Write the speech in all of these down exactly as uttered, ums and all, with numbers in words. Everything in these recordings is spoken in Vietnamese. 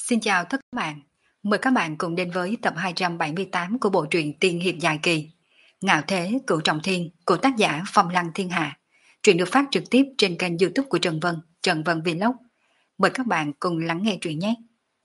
Xin chào tất cả các bạn. Mời các bạn cùng đến với tập hai trăm bảy mươi tám của bộ truyện tiên hiệp dài kỳ Ngạo Thế Cửu Trọng Thiên của tác giả Phong Lăng Thiên Hạ. Truyện được phát trực tiếp trên kênh YouTube của Trần Vân, Trần Vân Vlog. Mời các bạn cùng lắng nghe truyện nhé.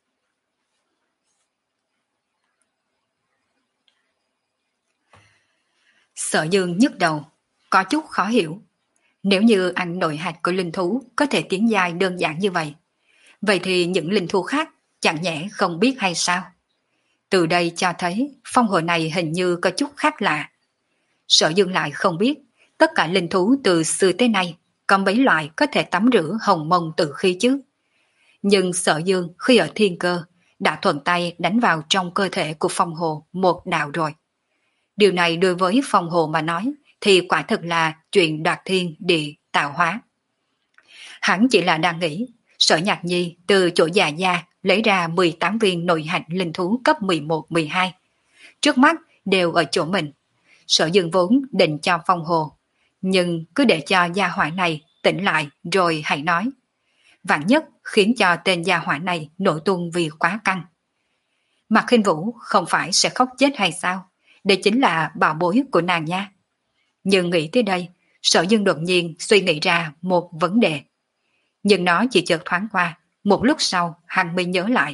Sở Dương nhức đầu, có chút khó hiểu. Nếu như anh nội hạch của linh thú có thể tiến dài đơn giản như vậy, vậy thì những linh thú khác chẳng nhẽ không biết hay sao? Từ đây cho thấy phong hồ này hình như có chút khác lạ. Sở Dương lại không biết tất cả linh thú từ xưa tới nay có mấy loại có thể tắm rửa hồng mông tự khí chứ. Nhưng Sở Dương khi ở thiên cơ đã thuận tay đánh vào trong cơ thể của phong hồ một đạo rồi. Điều này đối với phong hồ mà nói thì quả thực là chuyện đoạt thiên địa tạo hóa. Hắn chỉ là đang nghĩ Sở Nhạc Nhi từ chỗ già gia lấy ra mười tám viên nội hạch linh thú cấp mười một mười hai. Trước mắt đều ở chỗ mình. Sở Dương vốn định cho phong hồ, nhưng cứ để cho gia hỏa này tỉnh lại rồi hãy nói. Vạn nhất khiến cho tên gia hỏa này nổi tung vì quá căng. Mạc Khinh Vũ không phải sẽ khóc chết hay sao? Đây chính là bảo bối của nàng nha. Nhưng nghĩ tới đây, Sở Dương đột nhiên suy nghĩ ra một vấn đề. Nhưng nó chỉ chợt thoáng qua, một lúc sau hắn mới nhớ lại.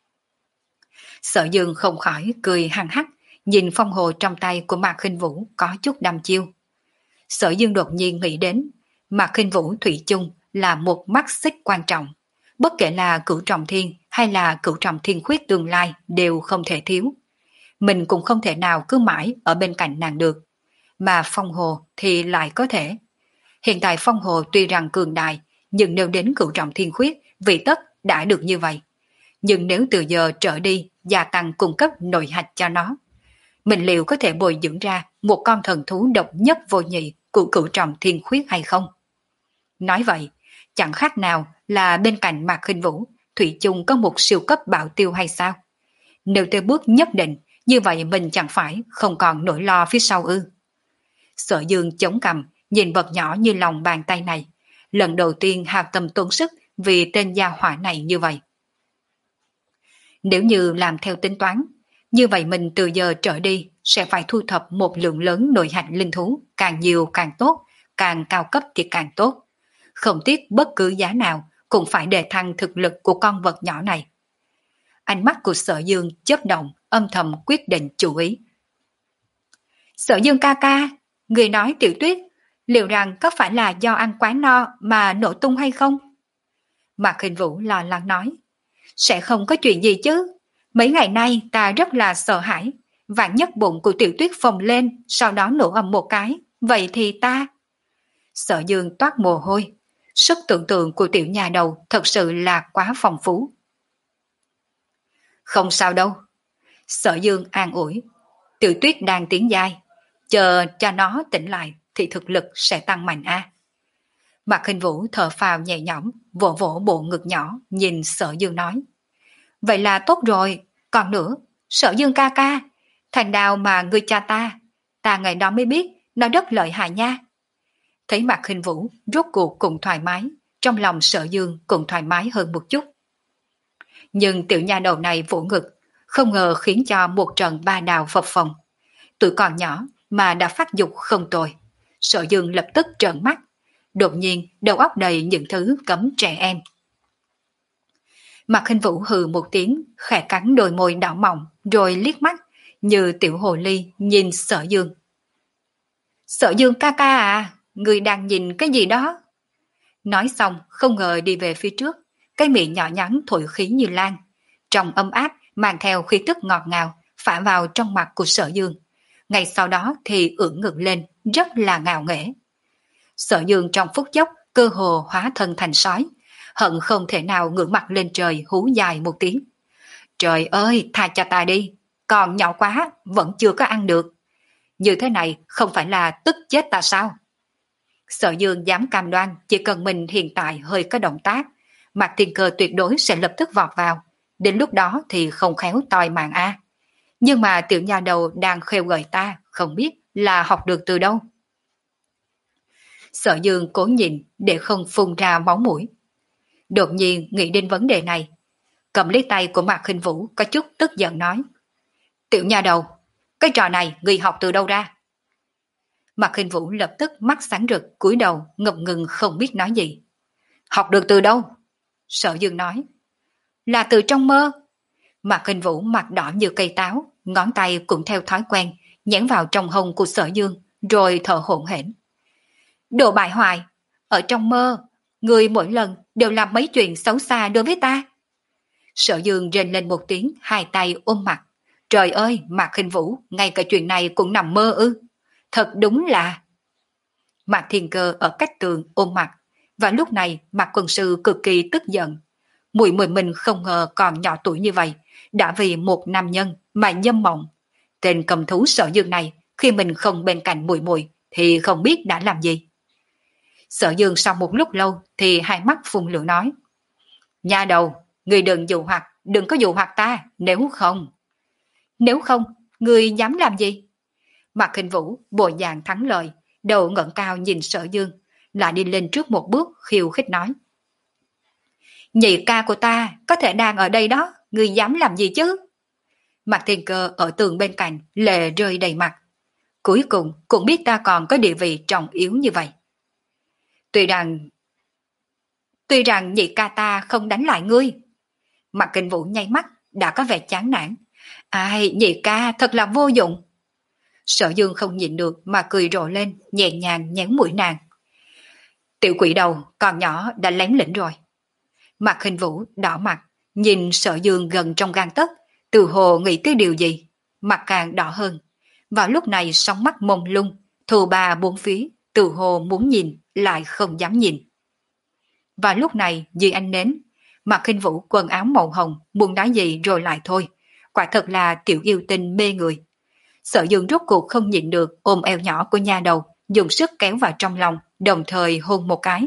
Sở Dương không khỏi cười hăng hắc, nhìn phong hồ trong tay của Mạc Khinh Vũ có chút đăm chiêu. Sở Dương đột nhiên nghĩ đến, Mạc Khinh Vũ thủy chung là một mắt xích quan trọng. Bất kể là Cửu Trọng Thiên hay là Cửu Trọng Thiên Khuyết tương lai đều không thể thiếu. Mình cũng không thể nào cứ mãi ở bên cạnh nàng được. Mà phong hồ thì lại có thể. Hiện tại phong hồ tuy rằng cường đại, nhưng nếu đến Cửu Trọng Thiên Khuyết, vị tất đã được như vậy. Nhưng nếu từ giờ trở đi gia tăng cung cấp nội hạch cho nó, mình liệu có thể bồi dưỡng ra một con thần thú độc nhất vô nhị của Cửu Trọng Thiên Khuyết hay không? Nói vậy, chẳng khác nào là bên cạnh Mạc Khinh Vũ, thủy chung có một siêu cấp bảo tiêu hay sao? Nếu tới bước nhất định, như vậy mình chẳng phải không còn nỗi lo phía sau ư? Sở Dương chống cằm, nhìn vật nhỏ như lòng bàn tay này, lần đầu tiên hao tâm tốn sức vì tên gia hỏa này như vậy. Nếu như làm theo tính toán, như vậy mình từ giờ trở đi sẽ phải thu thập một lượng lớn nội hạch linh thú, càng nhiều càng tốt, càng cao cấp thì càng tốt. Không tiếc bất cứ giá nào cũng phải đề thăng thực lực của con vật nhỏ này. Ánh mắt của Sở Dương chớp động, âm thầm quyết định chủ ý. Sở Dương ca ca, người nói Tiểu Tuyết, liệu rằng có phải là do ăn quá no mà nổ tung hay không? Mạc Khinh Vũ lo lắng nói. Sẽ không có chuyện gì chứ. Mấy ngày nay ta rất là sợ hãi. Vạn nhất bụng của Tiểu Tuyết phồng lên, sau đó nổ ầm một cái. Vậy thì ta... Sở Dương toát mồ hôi. Sức tưởng tượng của tiểu nhà đầu thật sự là quá phong phú. Không sao đâu. Sở Dương an ủi. Tiểu Tuyết đang tiến giai. Chờ cho nó tỉnh lại thì thực lực sẽ tăng mạnh a. À. Mạc Khinh Vũ thở phào nhẹ nhõm, vỗ vỗ bộ ngực nhỏ, nhìn Sở Dương nói. Vậy là tốt rồi, còn nữa, Sở Dương ca ca, thành đào mà người cha ta, ta ngày đó mới biết nó rất lợi hại nha. Thấy Mạc Khinh Vũ rốt cuộc cũng thoải mái, trong lòng Sở Dương cũng thoải mái hơn một chút. Nhưng tiểu nha đầu này vỗ ngực, không ngờ khiến cho một trận ba đào phập phồng. Tuổi còn nhỏ mà đã phát dục không tồi. Sở Dương lập tức trợn mắt, đột nhiên đầu óc đầy những thứ cấm trẻ em. Mạc Khinh Vũ hừ một tiếng, khẽ cắn đôi môi đỏ mọng, rồi liếc mắt như tiểu hồ ly nhìn Sở Dương. Sở Dương ca ca à, người đang nhìn cái gì đó? Nói xong không ngờ đi về phía trước, cái miệng nhỏ nhắn thổi khí như lan, trong ấm áp mang theo khí tức ngọt ngào phả vào trong mặt của Sở Dương. Ngay sau đó thì ưỡn ngực lên, rất là ngạo nghễ. Sở Dương trong phút chốc cơ hồ hóa thân thành sói, hận không thể nào ngửa mặt lên trời hú dài một tiếng. Trời ơi, tha cho ta đi, còn nhỏ quá, vẫn chưa có ăn được. Như thế này không phải là tức chết ta sao? Sở Dương dám cam đoan chỉ cần mình hiện tại hơi có động tác, Mạc Thiên Cơ tuyệt đối sẽ lập tức vọt vào. Đến lúc đó thì không khéo toi mạng a. Nhưng mà tiểu nhà đầu đang khêu gợi ta, không biết là học được từ đâu. Sở Dương cố nhìn để không phun ra máu mũi. Đột nhiên nghĩ đến vấn đề này. cầm lấy tay của Mạc Khinh Vũ có chút tức giận nói. Tiểu nha đầu, cái trò này người học từ đâu ra? Mạc Khinh Vũ lập tức mắt sáng rực cúi đầu ngập ngừng không biết nói gì. Học được từ đâu? Sở Dương nói. Là từ trong mơ. Mạc Khinh Vũ mặt đỏ như cây táo, ngón tay cũng theo thói quen nhét vào trong hông của Sở Dương, rồi thở hổn hển. Đồ bại hoại, ở trong mơ, người mỗi lần đều làm mấy chuyện xấu xa đối với ta. Sở Dương rên lên một tiếng, hai tay ôm mặt. Trời ơi, Mạc Khinh Vũ, ngay cả chuyện này cũng nằm mơ ư? Thật đúng là... Mạc Thiên Cơ ở cách tường ôm mặt, và lúc này Mạc Quân Sư cực kỳ tức giận. Muội muội mình không ngờ còn nhỏ tuổi như vậy, đã vì một nam nhân mà nhâm mộng. Tên cầm thú Sở Dương này, khi mình không bên cạnh muội muội thì không biết đã làm gì. Sở Dương sau một lúc lâu thì hai mắt phun lửa nói. Nha đầu, người đừng dụ hoặc, đừng có dụ hoặc ta, nếu không... Nếu không, người dám làm gì? Mạc Khinh Vũ bộ dạng thắng lợi, đầu ngẩng cao nhìn Sở Dương, lại đi lên trước một bước khiêu khích nói. Nhị ca của ta có thể đang ở đây đó, người dám làm gì chứ? Mạc Thiên Cơ ở tường bên cạnh lệ rơi đầy mặt. Cuối cùng cũng biết ta còn có địa vị trọng yếu như vậy. Tuy rằng Tuy rằng nhị ca ta không đánh lại ngươi. Mạc Khinh Vũ nháy mắt đã có vẻ chán nản. Ai, nhị ca thật là vô dụng. Sở Dương không nhịn được mà cười rộ lên, nhẹ nhàng nhéo mũi nàng. Tiểu quỷ đầu còn nhỏ đã lén lĩnh rồi. Mạc Khinh Vũ đỏ mặt, nhìn Sở Dương gần trong gang tấc, từ hồ nghĩ tới điều gì, mặt càng đỏ hơn. Vào lúc này sóng mắt mông lung, thù bà bốn phía, từ hồ muốn nhìn lại không dám nhìn. Và lúc này dưới ánh nến, Mạc Khinh Vũ quần áo màu hồng muốn nói gì rồi lại thôi, quả thật là tiểu yêu tinh mê người. Sở Dương rốt cuộc không nhịn được ôm eo nhỏ của nha đầu, dùng sức kéo vào trong lòng, đồng thời hôn một cái.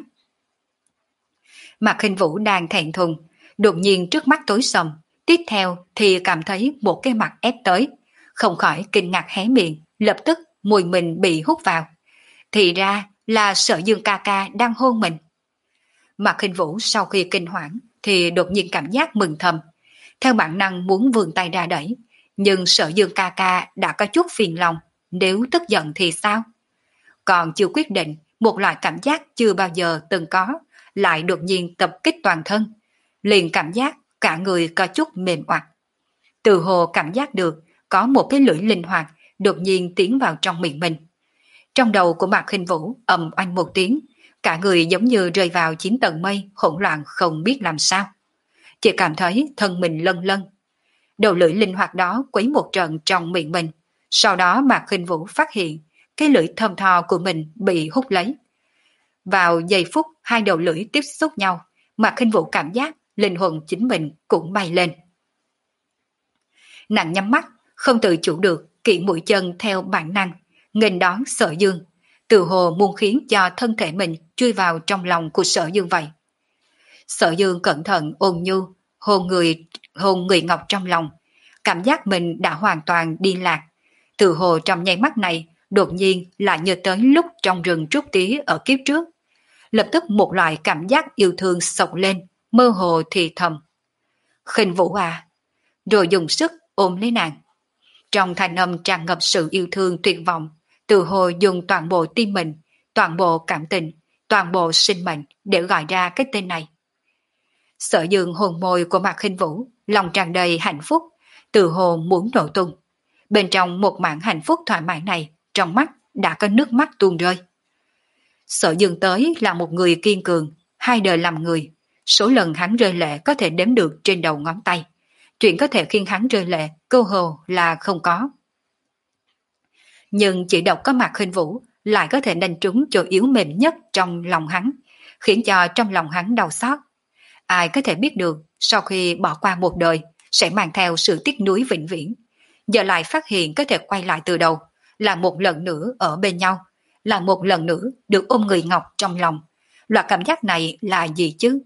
Mạc Khinh Vũ đang thẹn thùng, đột nhiên trước mắt tối sầm, tiếp theo thì cảm thấy một cái mặt ép tới, không khỏi kinh ngạc hé miệng, lập tức mùi mình bị hút vào. Thì ra là Sở Dương ca ca đang hôn mình. Mạc Khinh Vũ sau khi kinh hoảng thì đột nhiên cảm giác mừng thầm, theo bản năng muốn vươn tay ra đẩy, nhưng Sở Dương ca ca đã có chút phiền lòng, nếu tức giận thì sao? Còn chưa quyết định, một loại cảm giác chưa bao giờ từng có, lại đột nhiên tập kích toàn thân, liền cảm giác cả người có chút mềm oặt. Từ hồ cảm giác được có một cái lưỡi linh hoạt đột nhiên tiến vào trong miệng mình. Trong đầu của Mạc Khinh Vũ ầm oanh một tiếng, cả người giống như rơi vào chín tầng mây, hỗn loạn không biết làm sao. Chỉ cảm thấy thân mình lân lân. Đầu lưỡi linh hoạt đó quấy một trận trong miệng mình, sau đó Mạc Khinh Vũ phát hiện cái lưỡi thơm tho của mình bị hút lấy. Vào giây phút hai đầu lưỡi tiếp xúc nhau, Mạc Khinh Vũ cảm giác linh hồn chính mình cũng bay lên. Nàng nhắm mắt, không tự chủ được, kỵ mũi chân theo bản năng, nghênh đón Sở Dương, từ hồ muốn khiến cho thân thể mình chui vào trong lòng của Sở Dương vậy. Sở Dương cẩn thận ôn nhu, hôn người, hôn người ngọc trong lòng, cảm giác mình đã hoàn toàn đi lạc. Từ hồ trong nháy mắt này, đột nhiên lại nhớ tới lúc trong rừng trúc tía ở kiếp trước. Lập tức một loại cảm giác yêu thương sộc lên, mơ hồ thì thầm. Khinh Vũ à, rồi dùng sức ôm lấy nàng. Trong thanh âm tràn ngập sự yêu thương tuyệt vọng, từ hồ dùng toàn bộ tim mình, toàn bộ cảm tình, toàn bộ sinh mệnh để gọi ra cái tên này. Sở Dương hồn môi của Mạc Khinh Vũ, lòng tràn đầy hạnh phúc, từ hồ muốn nổ tung. Bên trong một mảng hạnh phúc thoải mái này, trong mắt đã có nước mắt tuôn rơi. Sở Dương tới là một người kiên cường, hai đời làm người. Số lần hắn rơi lệ có thể đếm được trên đầu ngón tay. Chuyện có thể khiến hắn rơi lệ, cơ hồ là không có. Nhưng chỉ độc có Mạc Khinh Vũ lại có thể đánh trúng chỗ yếu mềm nhất trong lòng hắn, khiến cho trong lòng hắn đau xót. Ai có thể biết được sau khi bỏ qua một đời sẽ mang theo sự tiếc nuối vĩnh viễn. Giờ lại phát hiện có thể quay lại từ đầu, là một lần nữa ở bên nhau, là một lần nữa được ôm người ngọc trong lòng. Loại cảm giác này là gì chứ?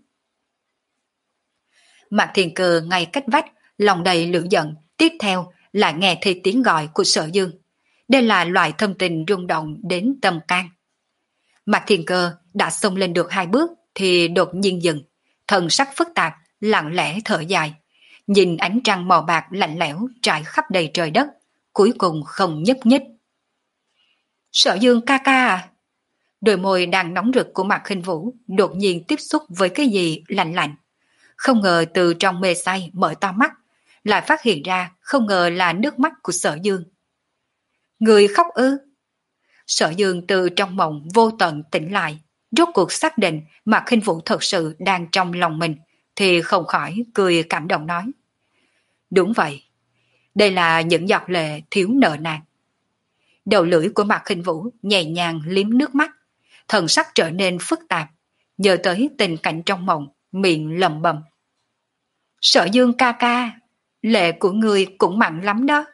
Mạc Thiên Cơ ngay cách vách, lòng đầy lửa giận, tiếp theo lại nghe thấy tiếng gọi của Sở Dương. Đây là loại thâm tình rung động đến tâm can. Mạc Thiên Cơ đã xông lên được hai bước thì đột nhiên dừng, thần sắc phức tạp, lặng lẽ thở dài, nhìn ánh trăng màu bạc lạnh lẽo trải khắp đầy trời đất, cuối cùng không nhúc nhích. Sở Dương ca ca à? Đôi môi đang nóng rực của Mạc Khinh Vũ đột nhiên tiếp xúc với cái gì lạnh lạnh. Không ngờ từ trong mê say mở to mắt, lại phát hiện ra không ngờ là nước mắt của Sở Dương. Người khóc ư? Sở Dương từ trong mộng vô tận tỉnh lại, rốt cuộc xác định Mạc Khinh Vũ thật sự đang trong lòng mình, thì không khỏi cười cảm động nói. Đúng vậy, đây là những giọt lệ thiếu nợ nàn. Đầu lưỡi của Mạc Khinh Vũ nhẹ nhàng liếm nước mắt, thần sắc trở nên phức tạp, nhớ tới tình cảnh trong mộng, miệng lẩm bẩm. Sở Dương ca ca, lệ của người cũng mặn lắm đó.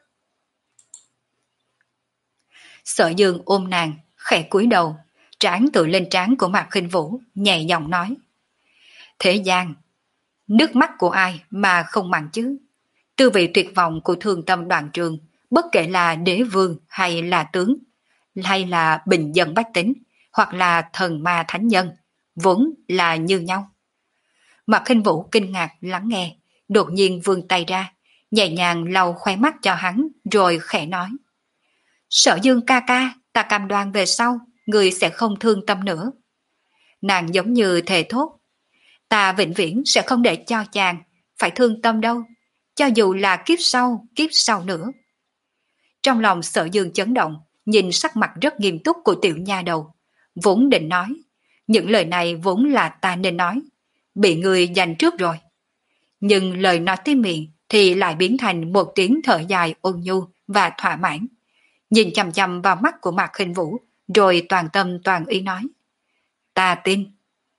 Sở Dương ôm nàng, khẽ cúi đầu, trán tựa lên trán của Mạc Khinh Vũ, nhẹ giọng nói. Thế gian, nước mắt của ai mà không mặn chứ? Tư vị tuyệt vọng của Thương Tâm Đoàn Trường, bất kể là đế vương hay là tướng, hay là bình dân bách tính, hoặc là thần ma thánh nhân, vốn là như nhau. Mạc Khinh Vũ kinh ngạc lắng nghe, đột nhiên vươn tay ra, nhẹ nhàng lau khóe mắt cho hắn, rồi khẽ nói. Sở Dương ca ca, ta cam đoan về sau, người sẽ không thương tâm nữa. Nàng giống như thề thốt. Ta vĩnh viễn sẽ không để cho chàng phải thương tâm đâu, cho dù là kiếp sau, kiếp sau nữa. Trong lòng Sở Dương chấn động, nhìn sắc mặt rất nghiêm túc của tiểu nha đầu, vốn định nói. Những lời này vốn là ta nên nói, bị người giành trước rồi. Nhưng lời nói tới miệng thì lại biến thành một tiếng thở dài ôn nhu và thỏa mãn. Nhìn chằm chằm vào mắt của Mạc Khinh Vũ, rồi toàn tâm toàn ý nói. Ta tin.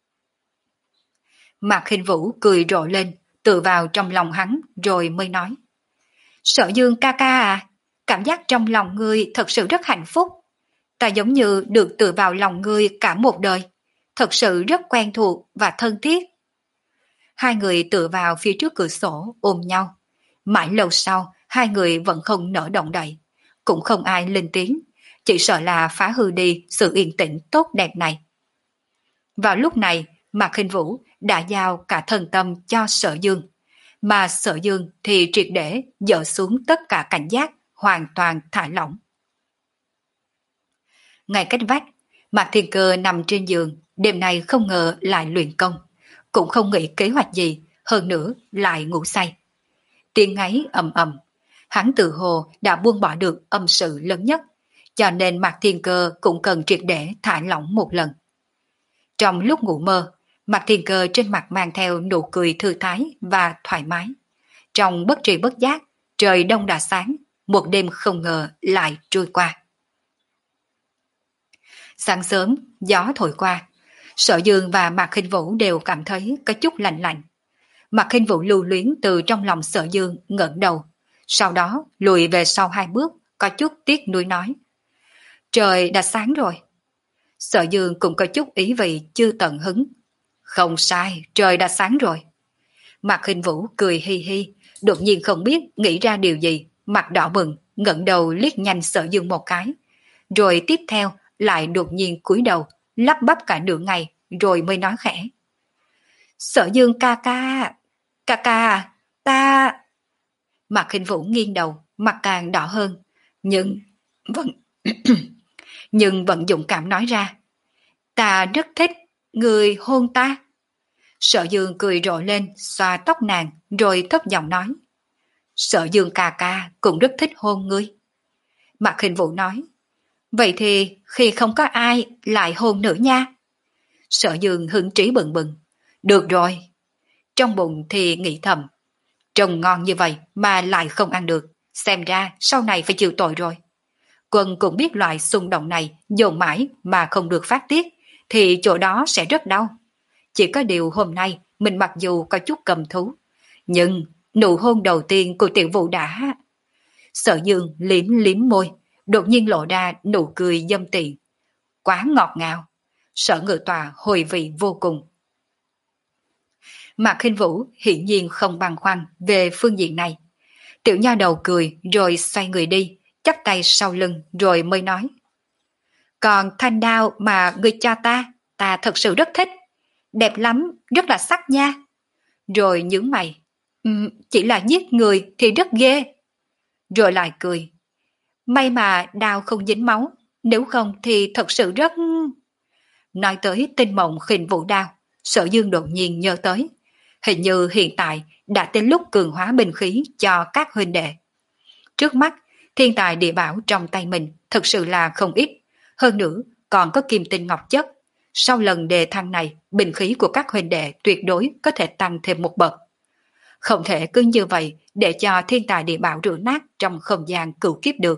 Mạc Khinh Vũ cười rộ lên, tựa vào trong lòng hắn, rồi mới nói. Sở Dương ca ca à, cảm giác trong lòng ngươi thật sự rất hạnh phúc. Ta giống như được tựa vào lòng ngươi cả một đời, thật sự rất quen thuộc và thân thiết. Hai người tựa vào phía trước cửa sổ ôm nhau. Mãi lâu sau, hai người vẫn không nở động đậy, cũng không ai lên tiếng, chỉ sợ là phá hư đi sự yên tĩnh tốt đẹp này. Vào lúc này, Mạc Khinh Vũ đã giao cả thân tâm cho Sở Dương, mà Sở Dương thì triệt để dỡ xuống tất cả cảnh giác, hoàn toàn thả lỏng. Ngay cách vách, Mạc Thiên Cơ nằm trên giường, đêm nay không ngờ lại luyện công, cũng không nghĩ kế hoạch gì, hơn nữa lại ngủ say. Tiếng ngáy ầm ầm, hắn tự hồ đã buông bỏ được âm sự lớn nhất, cho nên Mạc Thiên Cơ cũng cần triệt để thả lỏng một lần. Trong lúc ngủ mơ, Mạc Thiên Cơ trên mặt mang theo nụ cười thư thái và thoải mái. Trong bất tri bất giác, trời đông đã sáng, một đêm không ngờ lại trôi qua. Sáng sớm, gió thổi qua, Sở Dương và Mạc Khinh Vũ đều cảm thấy có chút lạnh lạnh. Mạc Khinh Vũ lưu luyến từ trong lòng Sở Dương ngẩng đầu, sau đó lùi về sau hai bước, có chút tiếc nuối nói. Trời đã sáng rồi. Sở Dương cũng có chút ý vị chưa tận hứng. Không sai, trời đã sáng rồi. Mạc Khinh Vũ cười hi hi, đột nhiên không biết nghĩ ra điều gì, mặt đỏ bừng, ngẩng đầu liếc nhanh Sở Dương một cái, rồi tiếp theo lại đột nhiên cúi đầu, lắp bắp cả nửa ngày, rồi mới nói khẽ. Sở Dương ca ca, ca ca, ta... Mạc Khinh Vũ nghiêng đầu, mặt càng đỏ hơn, nhưng vẫn nhưng vẫn dũng cảm nói ra. Ta rất thích người hôn ta. Sở Dương cười rộ lên, xoa tóc nàng, rồi thấp giọng nói. Sở Dương ca ca cũng rất thích hôn ngươi. Mạc Khinh Vũ nói. Vậy thì khi không có ai lại hôn nữa nha. Sở Dương hứng trí bừng bừng. Được rồi. Trong bụng thì nghĩ thầm. Trông ngon như vậy mà lại không ăn được, xem ra sau này phải chịu tội rồi. Quân cũng biết loại xung động này dồn mãi mà không được phát tiết, thì chỗ đó sẽ rất đau. Chỉ có điều hôm nay mình mặc dù có chút cầm thú, nhưng nụ hôn đầu tiên của Tiểu Vũ đã... Sở Dương liếm liếm môi, đột nhiên lộ ra nụ cười dâm tiện. Quá ngọt ngào. Sở Ngự Tòa hồi vị vô cùng. Mạc Khinh Vũ hiển nhiên không băn khoăn về phương diện này. Tiểu nha đầu cười rồi xoay người đi, chắp tay sau lưng rồi mới nói. Còn thanh đao mà ngươi cho ta, ta thật sự rất thích. Đẹp lắm, rất là sắc nha. Rồi nhướng mày. Ừm, chỉ là giết người thì rất ghê. Rồi lại cười. May mà đao không dính máu, nếu không thì thật sự rất... Nói tới tinh mộng khinh vũ đao, Sở Dương đột nhiên nhớ tới. Hình như hiện tại đã đến lúc cường hóa binh khí cho các huynh đệ. Trước mắt, thiên tài địa bảo trong tay mình thực sự là không ít. Hơn nữa, còn có kim tinh ngọc chất. Sau lần đề thăng này, binh khí của các huynh đệ tuyệt đối có thể tăng thêm một bậc. Không thể cứ như vậy để cho thiên tài địa bảo rửa nát trong không gian cửu kiếp được.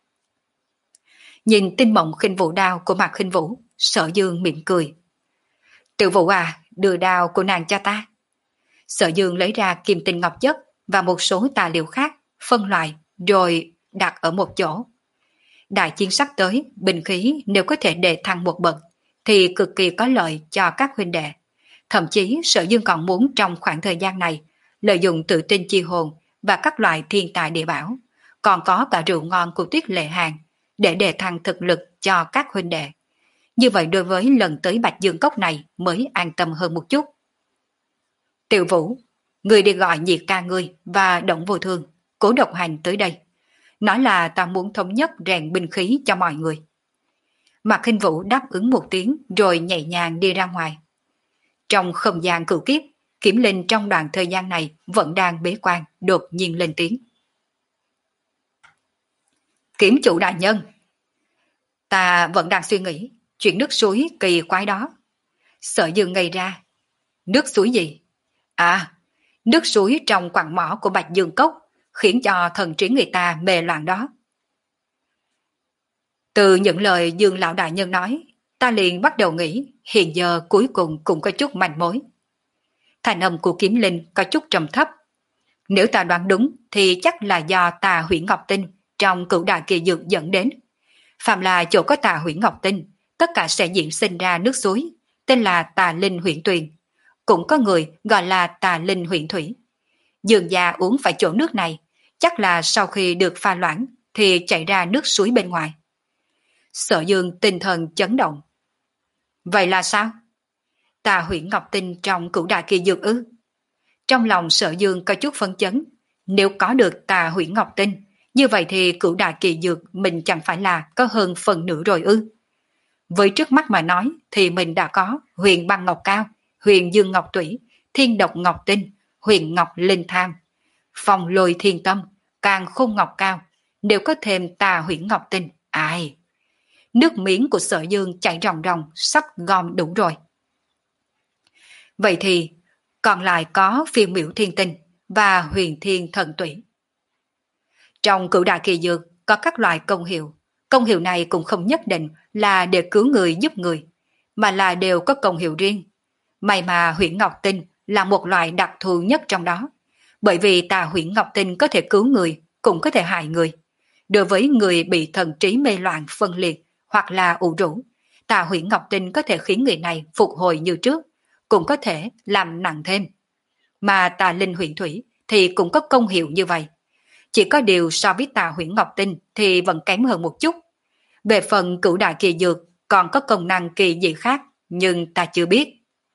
Nhìn tinh mộng khinh vũ đao của Mạc Khinh Vũ, Sở Dương mỉm cười. Tiểu Vũ à, đưa đao của nàng cho ta. Sở Dương lấy ra kim tinh ngọc chất và một số tài liệu khác, phân loại, rồi đặt ở một chỗ. Đại chiến sắp tới, binh khí nếu có thể đề thăng một bậc, thì cực kỳ có lợi cho các huynh đệ. Thậm chí Sở Dương còn muốn trong khoảng thời gian này, lợi dụng tự tin chi hồn và các loại thiên tài địa bảo, còn có cả rượu ngon của Tuyết Lệ Hàng, để đề thăng thực lực cho các huynh đệ. Như vậy đối với lần tới Bạch Dương Cốc này mới an tâm hơn một chút. Tiểu Vũ, người đi gọi Nhiệt ca ngươi và Động Vô Thương, Cố Độc Hành tới đây. Nói là ta muốn thống nhất rèn binh khí cho mọi người. Mạc Khinh Vũ đáp ứng một tiếng rồi nhẹ nhàng đi ra ngoài. Trong không gian cửu kiếp, Kiểm Linh trong đoạn thời gian này vẫn đang bế quan, đột nhiên lên tiếng. Kiểm chủ đại nhân, ta vẫn đang suy nghĩ chuyện nước suối kỳ quái đó. Sở Dương ngây ra. Nước suối gì? À, nước suối trong quặng mỏ của Bạch Dương Cốc khiến cho thần trí người ta mê loạn đó. Từ những lời Dương lão đại nhân nói, ta liền bắt đầu nghĩ hiện giờ cuối cùng cũng có chút manh mối. Thành âm của Kiếm Linh có chút trầm thấp. Nếu ta đoán đúng thì chắc là do tà Hủy Ngọc Tinh trong cửu đại kỳ dược dẫn đến. Phạm là chỗ có tà Hủy Ngọc Tinh, tất cả sẽ diễn sinh ra nước suối, tên là tà linh huyện tuyền. Cũng có người gọi là tà linh huyện thủy. Dương gia uống phải chỗ nước này, chắc là sau khi được pha loãng thì chảy ra nước suối bên ngoài. Sở Dương tinh thần chấn động. Vậy là sao? Tà Hủy Ngọc Tinh trong cửu đại kỳ dược ư? Trong lòng Sở Dương có chút phân chấn. Nếu có được tà Hủy Ngọc Tinh, như vậy thì cửu đại kỳ dược mình chẳng phải là có hơn phần nửa rồi ư? Với trước mắt mà nói thì mình đã có huyền băng ngọc cao, huyền dương ngọc tủy, thiên độc ngọc tinh, huyền ngọc linh tham, phong lôi thiên tâm, càng khôn ngọc cao, đều có thêm tà Hủy Ngọc Tinh. Ai? Nước miếng của Sở Dương chảy ròng ròng, sắp gom đủ rồi. Vậy thì còn lại có phiêu miểu thiên tinh và huyền thiên thần tủy. Trong cửu đại kỳ dược có các loại công hiệu. Công hiệu này cũng không nhất định là để cứu người giúp người, mà là đều có công hiệu riêng. May mà Hủy Ngọc Tinh là một loại đặc thù nhất trong đó. Bởi vì tà Hủy Ngọc Tinh có thể cứu người, cũng có thể hại người. Đối với người bị thần trí mê loạn phân liệt hoặc là ủ rũ, tà Hủy Ngọc Tinh có thể khiến người này phục hồi như trước, cũng có thể làm nặng thêm. Mà tà linh huyền thủy thì cũng có công hiệu như vậy. Chỉ có điều so với tà Hủy Ngọc Tinh thì vẫn kém hơn một chút. Về phần cửu đại kỳ dược còn có công năng kỳ dị khác, nhưng ta chưa biết.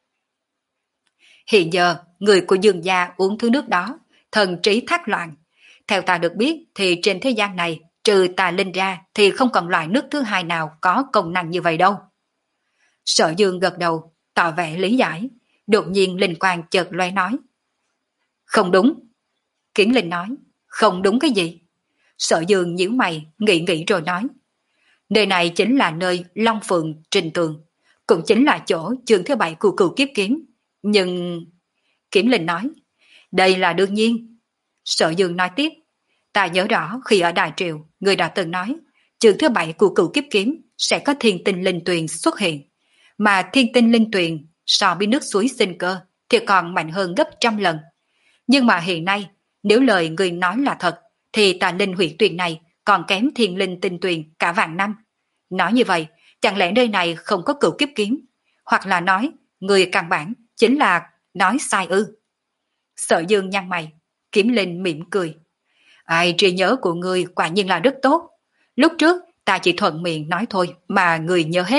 Hiện giờ, người của Dương gia uống thứ nước đó, thần trí thác loạn. Theo ta được biết thì trên thế gian này, trừ tà linh ra thì không còn loại nước thứ hai nào có công năng như vậy đâu. Sở Dương gật đầu, tỏ vẻ lý giải, đột nhiên linh quang chợt lóe nói. Không đúng. Kiến Linh nói, không đúng cái gì? Sở Dương nhíu mày, nghĩ nghĩ rồi nói. Nơi này chính là nơi Long Phượng Trình Tường, cũng chính là chỗ chương thứ bảy của cửu kiếp kiếm. Nhưng... Kiểm Linh nói, đây là đương nhiên. Sở Dương nói tiếp, ta nhớ rõ khi ở Đại Triều, người đã từng nói, chương thứ bảy của cửu kiếp kiếm sẽ có thiên tinh linh tuyền xuất hiện. Mà thiên tinh linh tuyền so với nước suối sinh cơ thì còn mạnh hơn gấp trăm lần. Nhưng mà hiện nay, nếu lời người nói là thật, thì tà linh huyện tuyền này còn kém thiên linh tinh tuyền cả vạn năm. Nói như vậy, chẳng lẽ nơi này không có cửu kiếp kiếm? Hoặc là nói, người căn bản chính là nói sai ư? Sở Dương nhăn mày, Kiếm Linh mỉm cười. Ai, trí nhớ của người quả nhiên là rất tốt. Lúc trước ta chỉ thuận miệng nói thôi mà người nhớ hết.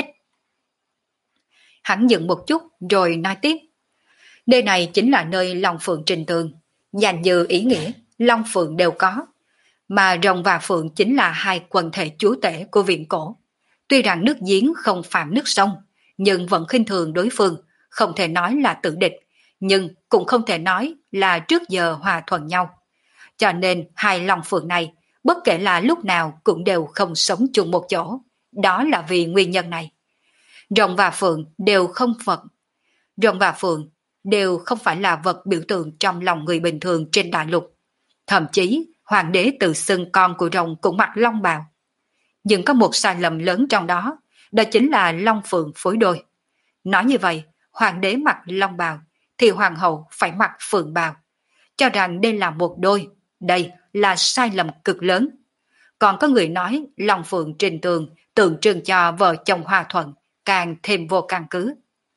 Hắn dừng một chút rồi nói tiếp. Nơi này chính là nơi Long Phượng Trình Tường. Dành như ý nghĩa, Long Phượng đều có, mà Rồng và Phượng chính là hai quần thể chúa tể của viễn cổ. Tuy rằng nước giếng không phạm nước sông, nhưng vẫn khinh thường đối phương, không thể nói là tử địch, nhưng cũng không thể nói là trước giờ hòa thuận nhau. Cho nên hai Long Phượng này, bất kể là lúc nào cũng đều không sống chung một chỗ, đó là vì nguyên nhân này. Rồng và Phượng đều không Phật. Rồng và Phượng đều không phải là vật biểu tượng trong lòng người bình thường trên đại lục. Thậm chí, hoàng đế tự xưng con của rồng cũng mặc long bào. Nhưng có một sai lầm lớn trong đó, đó chính là Long Phượng phối đôi. Nói như vậy, hoàng đế mặc long bào, thì hoàng hậu phải mặc phượng bào. Cho rằng đây là một đôi, đây là sai lầm cực lớn. Còn có người nói Long Phượng trình tường tượng trưng cho vợ chồng hòa thuận, càng thêm vô căn cứ.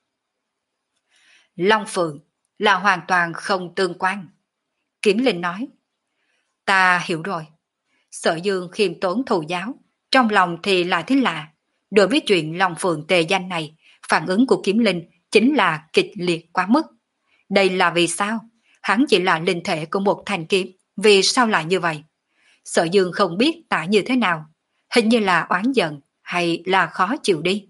Long Phượng là hoàn toàn không tương quan. Kiếm Linh nói, ta hiểu rồi. Sở Dương khiêm tốn thù giáo, trong lòng thì lại thấy lạ. Đối với chuyện Long Phượng tề danh này, phản ứng của Kiếm Linh chính là kịch liệt quá mức. Đây là vì sao? Hắn chỉ là linh thể của một thanh kiếm, vì sao lại như vậy? Sở Dương không biết tả như thế nào, hình như là oán giận hay là khó chịu đi.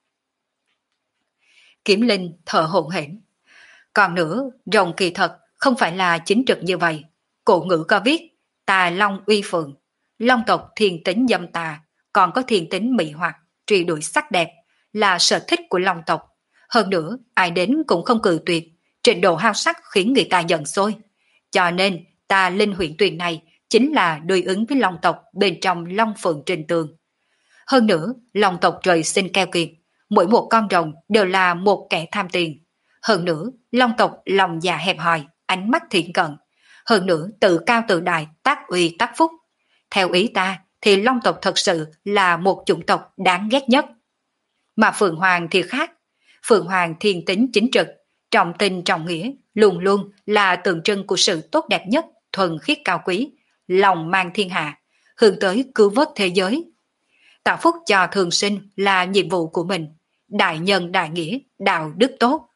Kiếm Linh thở hổn hển. Còn nữa, rồng kỳ thật không phải là chính trực như vậy. Cổ ngữ có viết, tà long uy phượng, long tộc thiên tính dâm tà, còn có thiên tính mị hoặc, truy đuổi sắc đẹp, là sở thích của long tộc. Hơn nữa, ai đến cũng không cự tuyệt, trình độ hao sắc khiến người ta giận sôi. Cho nên, tà linh huyện tuyền này chính là đối ứng với long tộc bên trong long phượng trình tường. Hơn nữa, long tộc trời sinh keo kiệt, mỗi một con rồng đều là một kẻ tham tiền. Hơn nữa, long tộc lòng dạ hẹp hòi, ánh mắt thiện cận. Hơn nữa, tự cao tự đại, tác uy tác phúc. Theo ý ta, thì long tộc thật sự là một chủng tộc đáng ghét nhất. Mà Phượng Hoàng thì khác. Phượng Hoàng thiên tính chính trực, trọng tình trọng nghĩa, luôn luôn là tượng trưng của sự tốt đẹp nhất, thuần khiết cao quý, lòng mang thiên hạ, hướng tới cứu vớt thế giới. Tạo phúc cho thường sinh là nhiệm vụ của mình, đại nhân đại nghĩa, đạo đức tốt.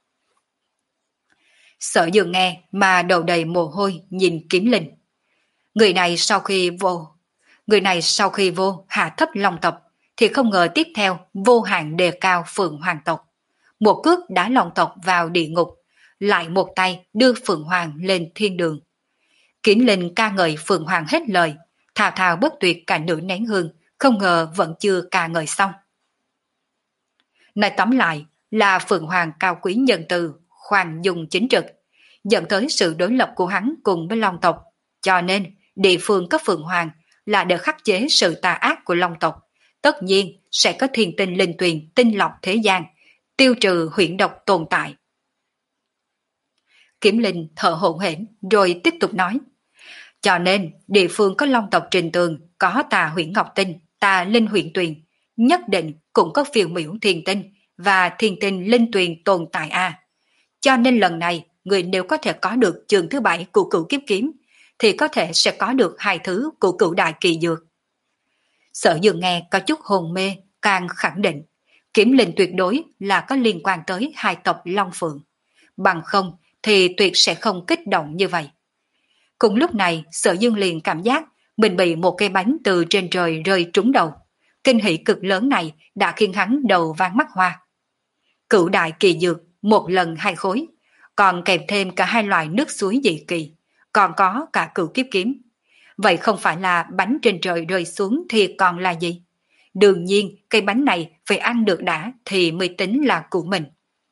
Sở Dương nghe mà đầu đầy mồ hôi nhìn Kiếm Linh. Người này sau khi vô, người này sau khi vô hạ thấp long tộc, thì không ngờ tiếp theo vô hạn đề cao Phượng Hoàng tộc. Một cước đá long tộc vào địa ngục, lại một tay đưa Phượng Hoàng lên thiên đường. Kiếm Linh ca ngợi Phượng Hoàng hết lời, thao thao bất tuyệt cả nửa nén hương, không ngờ vẫn chưa ca ngợi xong. Nói tóm lại là Phượng Hoàng cao quý nhân từ, khoan dung chính trực, dẫn tới sự đối lập của hắn cùng với long tộc. Cho nên địa phương có Phượng Hoàng là để khắc chế sự tà ác của long tộc. Tất nhiên sẽ có thiên tinh linh tuyền tinh lọc thế gian, tiêu trừ huyễn độc tồn tại. Kiếm Linh thở hổn hển rồi tiếp tục nói. Cho nên địa phương có long tộc trình tường, có tà huyễn ngọc tinh, tà linh huyễn tuyền, nhất định cũng có phiêu miểu thiên tinh và thiên tinh linh tuyền tồn tại a. À. Cho nên lần này người nếu có thể có được chương thứ bảy của cửu kiếp kiếm, thì có thể sẽ có được hai thứ của cửu đại kỳ dược. Sở Dương nghe có chút hồn mê, càng khẳng định Kiếm Linh tuyệt đối là có liên quan tới hai tộc Long Phượng. Bằng không thì tuyệt sẽ không kích động như vậy. Cùng lúc này, Sở Dương liền cảm giác mình bị một cây bánh từ trên trời rơi trúng đầu. Kinh hỉ cực lớn này đã khiến hắn đầu váng mắt hoa. Cửu đại kỳ dược, một lần hai khối, còn kèm thêm cả hai loại nước suối dị kỳ, còn có cả cửu kiếp kiếm. Vậy không phải là bánh trên trời rơi xuống thì còn là gì? Đương nhiên cây bánh này phải ăn được đã thì mới tính là của mình.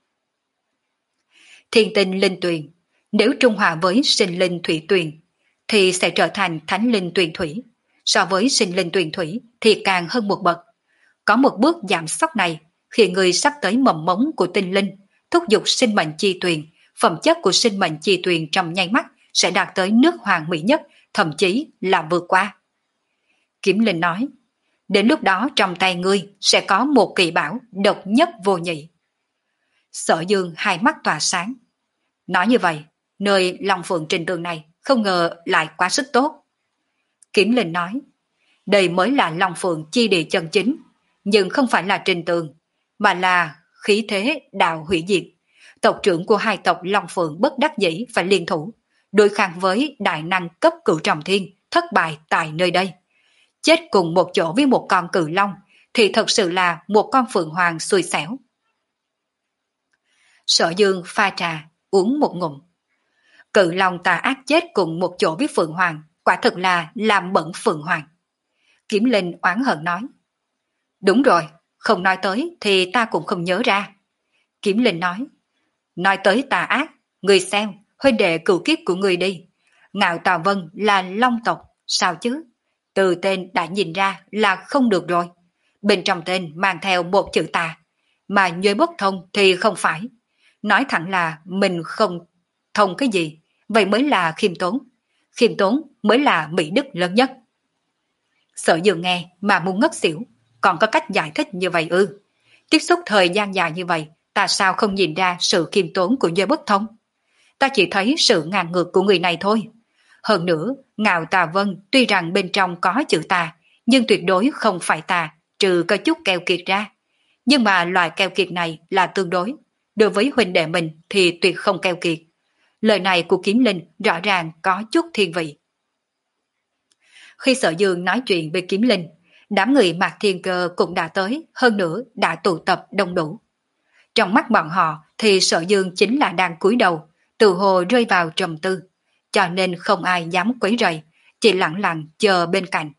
Thiên tinh linh tuyền, nếu trung hòa với sinh linh thủy tuyền thì sẽ trở thành thánh linh tuyền thủy. So với sinh linh tuyền thủy thì càng hơn một bậc. Có một bước giảm sóc này khi người sắp tới mầm mống của tinh linh, thúc giục sinh mệnh chi tuyền, phẩm chất của sinh mệnh chi tuyền trong nháy mắt sẽ đạt tới nước hoàng mỹ nhất, thậm chí là vượt qua. Kiếm Linh nói, đến lúc đó trong tay ngươi sẽ có một kỳ bảo độc nhất vô nhị. Sở Dương hai mắt tỏa sáng. Nói như vậy, nơi Long Phượng trình tường này không ngờ lại quá sức tốt. Kiếm Linh nói, đây mới là Long Phượng chi địa chân chính, nhưng không phải là trình tường, mà là khí thế đạo hủy diệt. Tộc trưởng của hai tộc Long Phượng bất đắc dĩ phải liên thủ, đối kháng với đại năng cấp cửu trọng thiên, thất bại tại nơi đây. Chết cùng một chỗ với một con cự long thì thật sự là một con phượng hoàng xui xẻo. Sở Dương pha trà, uống một ngụm. Cự long tà ác chết cùng một chỗ với phượng hoàng, quả thực là làm bẩn phượng hoàng. Kiếm Linh oán hận nói. Đúng rồi, không nói tới thì ta cũng không nhớ ra. Kiếm Linh nói. Nói tới tà ác, người xem, huynh đệ cửu kiếp của người đi. Ngạo Tà Vân là long tộc, sao chứ? Từ tên đã nhìn ra là không được rồi. Bên trong tên mang theo một chữ tà, mà nhuê bất thông thì không phải. Nói thẳng là mình không thông cái gì, vậy mới là khiêm tốn. Khiêm tốn mới là mỹ đức lớn nhất. Sở Dương nghe mà muốn ngất xỉu, còn có cách giải thích như vậy ư? Tiếp xúc thời gian dài như vậy, ta sao không nhìn ra sự khiêm tốn của nhuê bất thông? Ta chỉ thấy sự ngang ngược của người này thôi. Hơn nữa, Ngạo Tà Vân tuy rằng bên trong có chữ tà, nhưng tuyệt đối không phải tà, trừ có chút keo kiệt ra. Nhưng mà loại keo kiệt này là tương đối. Đối với huynh đệ mình thì tuyệt không keo kiệt. Lời này của Kiếm Linh rõ ràng có chút thiên vị. Khi Sở Dương nói chuyện với Kiếm Linh, đám người Mạc Thiên Cơ cũng đã tới, hơn nữa đã tụ tập đông đủ. Trong mắt bọn họ thì Sở Dương chính là đang cúi đầu, tự hồ rơi vào trầm tư, cho nên không ai dám quấy rầy, chỉ lặng lặng chờ bên cạnh.